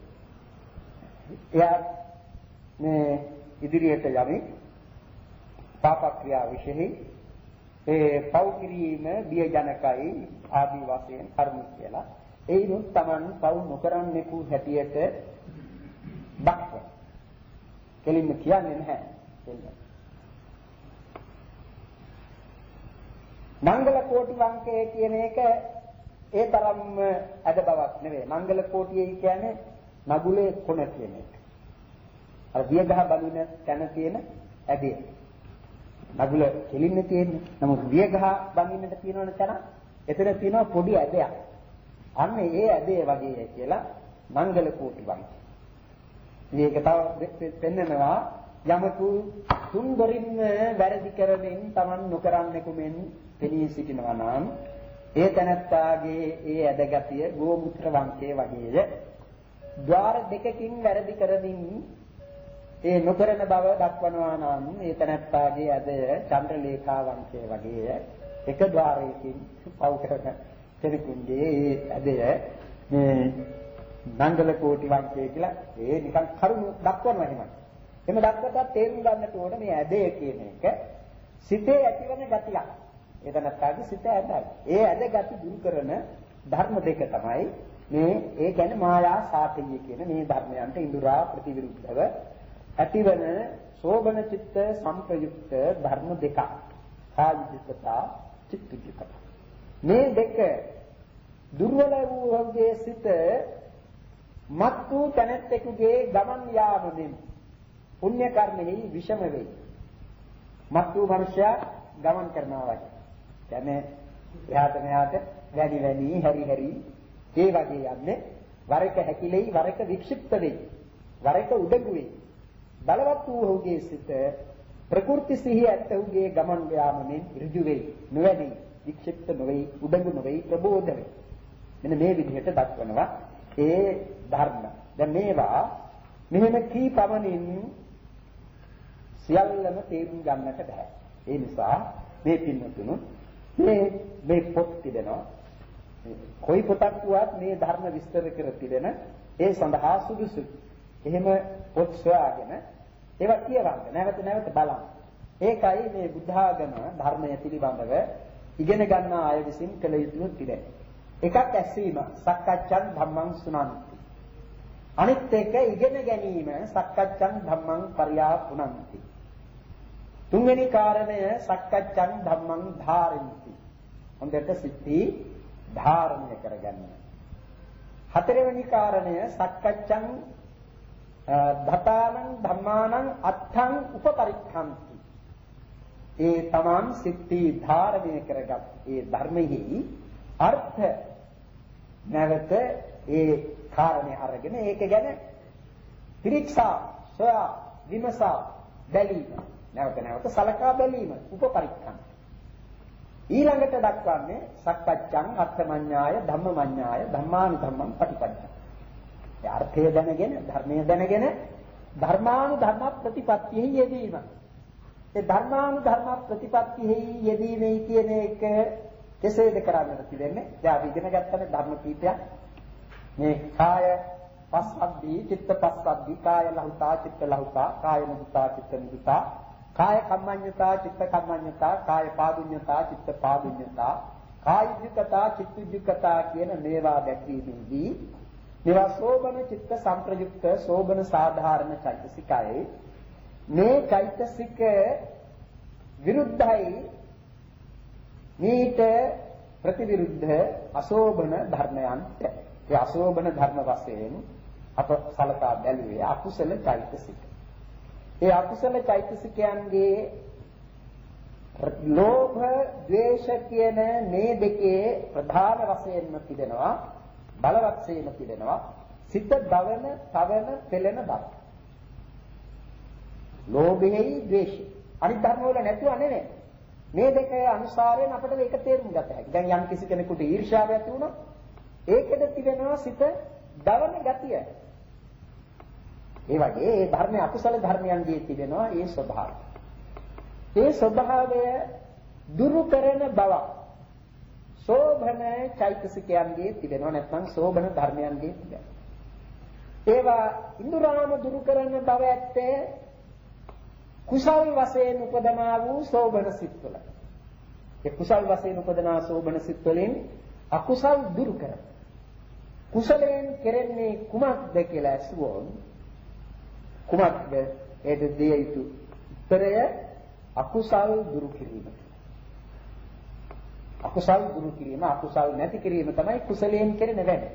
[SPEAKER 2] එයා මේ ඉදිරියට යමි පාප ක්‍රියා විශේෂයි ඒ පව් කිරීම බියජනකයි ආදී වශයෙන් කර්ම කියලා ඒනොත් Taman පව් නොකරන්නේ කු හැටියට දක්වන කෙලින්ම කියන්නේ නැහැ එන්න මංගල කෝටි වංකය කියන එක ඒ තරම්ම අද බවක් නෙවෙයි. මංගල කෝටියයි කියන්නේ නගුලේ කොන කියන එක. අර වියගහ බඳින තැන තියෙන ඇදේ. නගුල කෙලින්න තියෙන්නේ. නමුත් වියගහ බඳින්නට තියෙනවන තැන එතන තියෙනවා පොඩි ඇදයක්. අන්න ඒ ඇදේ වගේ කියලා මංගල කෝටි වංකය. මේක තව පෙන්නනවා යමකු තුන් දොරින්ම වැරදි කරමින් Taman නොකරන්නෙකු මෙන් පෙනී සිටිනවා නම් ඒ තනත්තාගේ ඒ ඇදගතිය ගෝමුත්‍ර වංකයේ වගේය. ద్వාර දෙකකින් වැරදි කරමින් ඒ නොකරන බව දක්වනවා නම් ඒ තනත්තාගේ ඇදය චන්ද්‍රලේඛා වංකයේ වගේය. එක ద్వාරයකින් පව් කරන කෙනෙකුගේ ඒ ඇදය මේ මංගල කෝටි වංකය කියලා ඒ නිකන් කරුණු දක්වනවා එහෙම. එහෙම දක්වලා තේරුම් ගන්නට ඕන මේ ඇදය කියන එක සිතේ ඇතිවන ගතියක්. ඒ තනත්තාගේ සිත ඇදයි. ඒ ඇදගති දුරු කරන ධර්ම දෙක තමයි මේ ඒ කියන්නේ මායා සාපේය කියන මේ ධර්මයන්ට ඉඳුරා ප්‍රතිවිරුද්ධව ඇතිවන සෝබන චිත්ත සංප්‍රයුක්ත ධර්ම දෙක. කායිකතා චිත්තජිකත. මේ දෙක දුර්වල වූගේ සිත මත් වූ තැනැත්තෙකුගේ ගමන් යාමෙන් පුණ්‍ය කර්මෙහි විෂම වේ. මත් වූ මනුෂ්‍යයා ගමන් කරනවා වගේ. කියන්නේ එහාට මෙහාට වැඩි වැඩි හැරි හැරි ඒ වගේ යන්නේ වර එක හැකිලෙයි වර එක වික්ෂිප්ත වෙයි. වර එක උඩඟු වෙයි. බලවත් වූ ඔහුගේ සිත ප්‍රකෘති සිහිය ඇත්තහුගේ ගමන් යාමෙන් ඍජු වෙයි. නොවැඩි වික්ෂිප්ත නොවේ උඩඟු නොවේ ප්‍රබෝධ වේ. මෙන්න මේ විදිහට දක්වනවා ඒ ධර්ම. දැන් මේවා මෙහෙම කී පමණින් සියල්ලම තේරුම් ගන්නට බෑ. ඒ නිසා මේ පින්නතුණු මේ මේ පොත් තිබෙනවා. කොයි පොතක් වුවත් මේ ධර්ම විස්තර කර තිබෙන ඒ සඳහා සුදුසුයි. එහෙම පොත් සොයාගෙන ඒවා කියවන්න නැවත නැවත බලන්න. ඒකයි මේ බුද්ධ ආගම ධර්මය පිළිබඳව ඉගෙන ගන්නා අය විසින් කළ යුතු තිබෙන. එකක් ඇසීම සක්කච්ඡන් ධම්මං සුනන්ති. අනිත් එක ඉගෙන ගැනීම සක්කච්ඡන් ධම්මං පරියාපුනන්ති. තුන්වෙනි කාරණය සක්කච්ඡන් ධම්මං ධාරෙන්ති. හොඳට සිද්ධි ධාරණය කරගන්න. හතරවෙනි කාරණය සක්කච්ඡන් ධතානං ධම්මානං අත්ථං උපපරික්ඛන්ති. ඒ තමන් සිද්ධි ධාරණය කරගත් ඒ ධර්මෙහි අර්ථ නැවත ඒ කාරණේ අරගෙන ඒක ගැන පිරික්සා සොයා විමසා බැලීම නැවත නැවත සලකා බැලීම උපපරික්ඛන්. ඊළඟට දක්වන්නේ සක්කච්ඡං අර්ථමඤ්ඤාය ධම්මමඤ්ඤාය ධම්මානු ධම්මං පටිපඤ්ඤා. ඒ අර්ථය දැනගෙන ධර්මය දැනගෙන ධර්මානු ධර්ම ප්‍රතිපත්තියෙහි යෙදීම. ඒ ධර්මානු ධර්ම ප්‍රතිපත්තියෙහි යෙදීමයි කියන එක කෙසේද කරන්නට තිබෙන්නේ? දැන් අපි ඉගෙන ගත්තනේ ධර්ම කීපයක්. මේ කාය පස්සද්ධි, චිත්ත පස්සද්ධි, කාය ලහුතා, චිත්ත ලහුතා, කාය මුදිතා, චිත්ත මුදිතා, කාය කම්මඤ්ඤතා, චිත්ත කම්මඤ්ඤතා, කාය පාදුඤ්ඤතා, චිත්ත පාදුඤ්ඤතා, කායුද්ධතා, චිත්තුද්ධතා කියන මේවා දැක්වීමේදී මේවා සෝබන චිත්ත සංප්‍රයුක්ත සෝබන සාධාරණ චෛතසිකයි. මේ චෛතසික විරුද්ධයි මේට ප්‍රතිවිරුද්ධ අශෝභන ධර්මයන්ට. ඒ අශෝභන ධර්ම වශයෙන් අප සලකා බැලුවේ අකුසල චෛතසික. ඒ අකුසල චෛතසිකයන්ගේ ලෝභ, ද්වේෂ කියන මේ දෙකේ ප්‍රධාන වශයෙන්ම තිබෙනවා, බලවත්යෙන්ම තිබෙනවා සිත දවන, තවන, පෙළෙන බව. ලෝභෙහි ද්වේෂය. අනිත් ධර්ම වල නැතුව නෙමෙයි. මේ දෙකේ අනුසාරයෙන් අපිට මේක තේරුම් ගත හැකියි. දැන් යම් කිසි කෙනෙකුට ඊර්ෂ්‍යාව ඇති වුණොත් ඒකෙද තිබෙනවා සිත දවන ගතිය. ඒ වගේ ඒ ධර්ම අකුසල ධර්මයන්ගේ තිබෙනවා ඒ ස්වභාවය. ඒ ස්වභාවය දුරු කරන බව සෝභන චෛතසිකයන්ගේ තිබෙනවා, නැත්නම් සෝභන ධර්මයන්ගේ තිබෙනවා. ඒවා ඉන්ද්‍රාම දුරු කරන බව ඇත්තේ කුසල් වශයෙන් උපදනා වූ සෝබන සිත්වල. ඒ කුසල් වශයෙන් උපදනා සෝබන සිත්වලින් අකුසල් දුරු කරන. කුසලයෙන් කෙරෙන්නේ කුමක්ද කියලා ඇසුවොත් කුමක්ද ඒ දෙය යුතු උත්තරය අකුසල් දුරු කිරීම. අකුසල් දුරු කිරීම, අකුසල් නැති කිරීම තමයි කුසලයෙන් කෙරෙන වැඩ.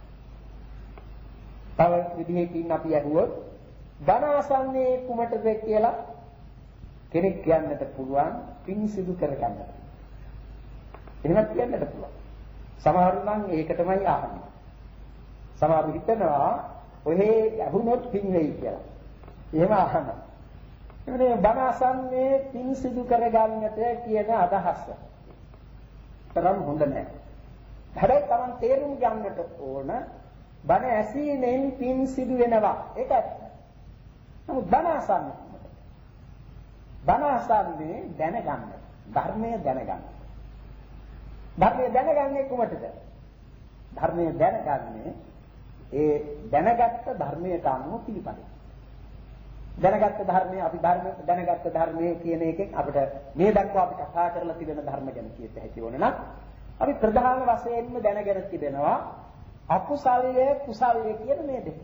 [SPEAKER 2] තව විදිහකින් අපි අහුවොත් ධන ආසන්නේ කුමටද කියලා කෙනෙක් කියන්නට පුළුවන් පින් සිදු කර ගන්නට. එහෙමත් කියන්නට පුළුවන්. සමහරු නම් ඒකටමයි අහන්නේ. සමහරු හිතනවා ඔහේ අහුනොත් පින් වෙයි කියලා. එහෙම අහනවා. එන්නේ බණසන්නේ පින් සිදු කර ගන්නට කියන අදහස. තරම් හොඳ නැහැ. හැබැයි Taman තේරුම් ගන්නට ඕන බණ ඇසීමෙන් පින් සිදු වෙනවා. ඒක ඇත්ත. නමුත් බණසන්නේ බණසන්නේ දැනගන්න. ධර්මය දැනගන්න. ධර්මය දැනගන්නේ කුමටද? ධර්මය දැනගන්නේ ඒ දැනගත්ත ධර්මයට අනුව පිළිපදින. දැනගත්ත ධර්මයේ අපි ධර්ම දැනගත්ත ධර්මයේ කියන එකෙන් අපිට මේ දක්වා අපි කතා කරලා තිබෙන ධර්ම ගැන කියත හැකි වුණ නම් අපි ප්‍රධාන වශයෙන්ම දැනගෙන තිබෙනවා අකුසල්ය කුසල්ය කියන මේ දෙක.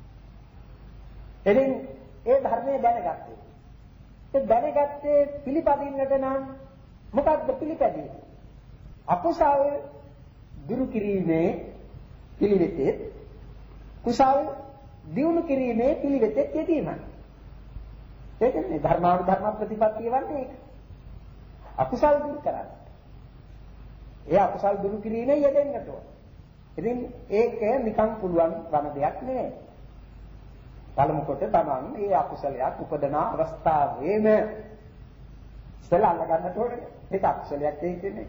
[SPEAKER 2] එදින් ඒ ධර්මයේ දැනගත්තේ. ඒ දැනගත්තේ පිළිපදින්නට නම් මොකක්ද පිළිපැදීම? අකුසල් දුරු කිරීමේ පිළිවෙතේ කුසල් දියුණු කිරීමේ පිළිවෙතේ යෙදීමයි. ඒ කියන්නේ ධර්මානුධර්ම ප්‍රතිපත්තිය වන්නේ ඒක. අකුසල් දුරු කරන්න. ඒ අකුසල් දුරු කිරීමේ යෙදෙන්නට ඕන. ඉතින් ඒක නිකන් පුළුවන් වන දෙයක් නෙවෙයි. පළමු කොට තමන් මේ අකුසලයක් උපදන අවස්ථාවේම ඉස්සෙල්ලා අල්ල ගන්නට ඕනේ. ඒක අකුසලයක් කියන්නේ.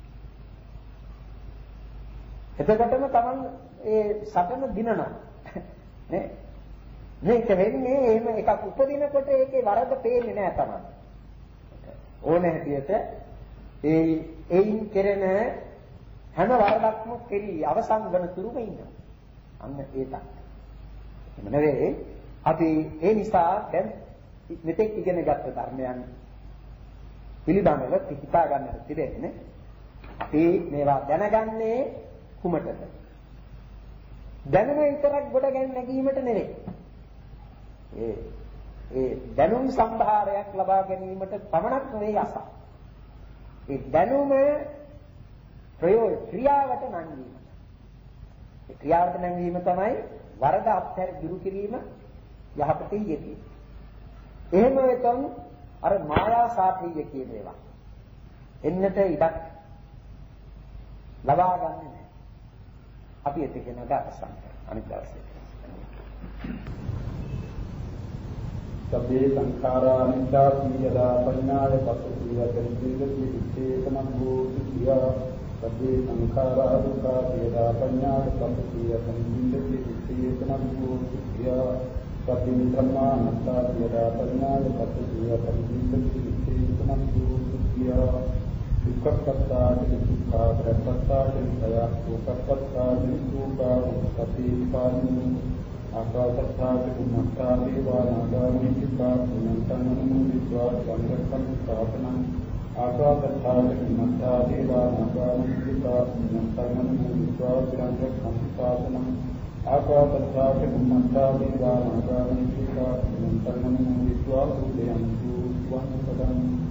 [SPEAKER 2] එතකොටම තමන් ඒ සතන දිනනවා. නේ? මේක වෙන්නේ එහෙම එකක් උපදිනකොට ඒකේ වරද පේන්නේ නැහැ තමන්. ඕන හැටියට ඒ එයින් කෙරෙන හැම වරදක්ම කෙරී අවසන් වන තුරුම ඉන්නවා. අන්න ඒ තත්. එහෙම නෙවෙයි අපි ඒ නිසා දැන් මෙතෙක් ඉගෙන ගත්ත ධර්මයන් පිළිබඳව හිතා ගන්නට තිබෙන්නේ අපි මේවා දැනගන්නේ කුමටද? දැනුම විතරක් ගොඩ ගැනීමට නෙවෙයි. ඒ ඒ දැනුම් සම්භාරයක් ලබා ගැනීමට පමණක් නෙවෙයි අස. ඒ දැනුම ප්‍රයෝග ක්‍රියාවට නැංවීම. ඒ ක්‍රියාවට නැංවීම තමයි වරද අත්හැර දුරු කිරීම යහපතේ යෙදී. එහෙම වෙතොත් අර මායා සාපේය කියන ඒවා එන්නට ඉඩක් ලබා ගන්න නැහැ. අපි ඒක කියනකට අසං අනිත් දවසේ.
[SPEAKER 1] සබ්බේ සංඛාරා අනිත්‍යා සීයදා පඤ්ඤාය පස්සීයතං සීලති විච්ඡේතනං භූතියා සබ්බේ සංඛාරා දුක්ඛා සීයදා පඤ්ඤාය පස්සීයතං සීලති විච්ඡේතනං භූතියා සබ්බේ ධම්මා අනාත්තා සීයදා පඤ්ඤාය පස්සීයතං සීලති විච්ඡේතනං භූතියා දුක්ඛපත්තා දුක්ඛා ප්‍රපත්තා සයා දුක්ඛපත්තා දුක්ඛා සතිපාණි ආකාශත්තා චුම්මත්තා දේවානාගාමී චිත්තා පුනන්තනමු විද්වා සංගතං ස්ථාපනං ආකාශත්තා චුම්මත්තා දේවානාගාමී චිත්තා පුනන්තනමු විද්වා සංගතං ස්ථාපනං ආකාශත්තා චුම්මත්තා දේවානාගාමී චිත්තා පුනන්තනමු විද්වා සුදයන්තු වං පදං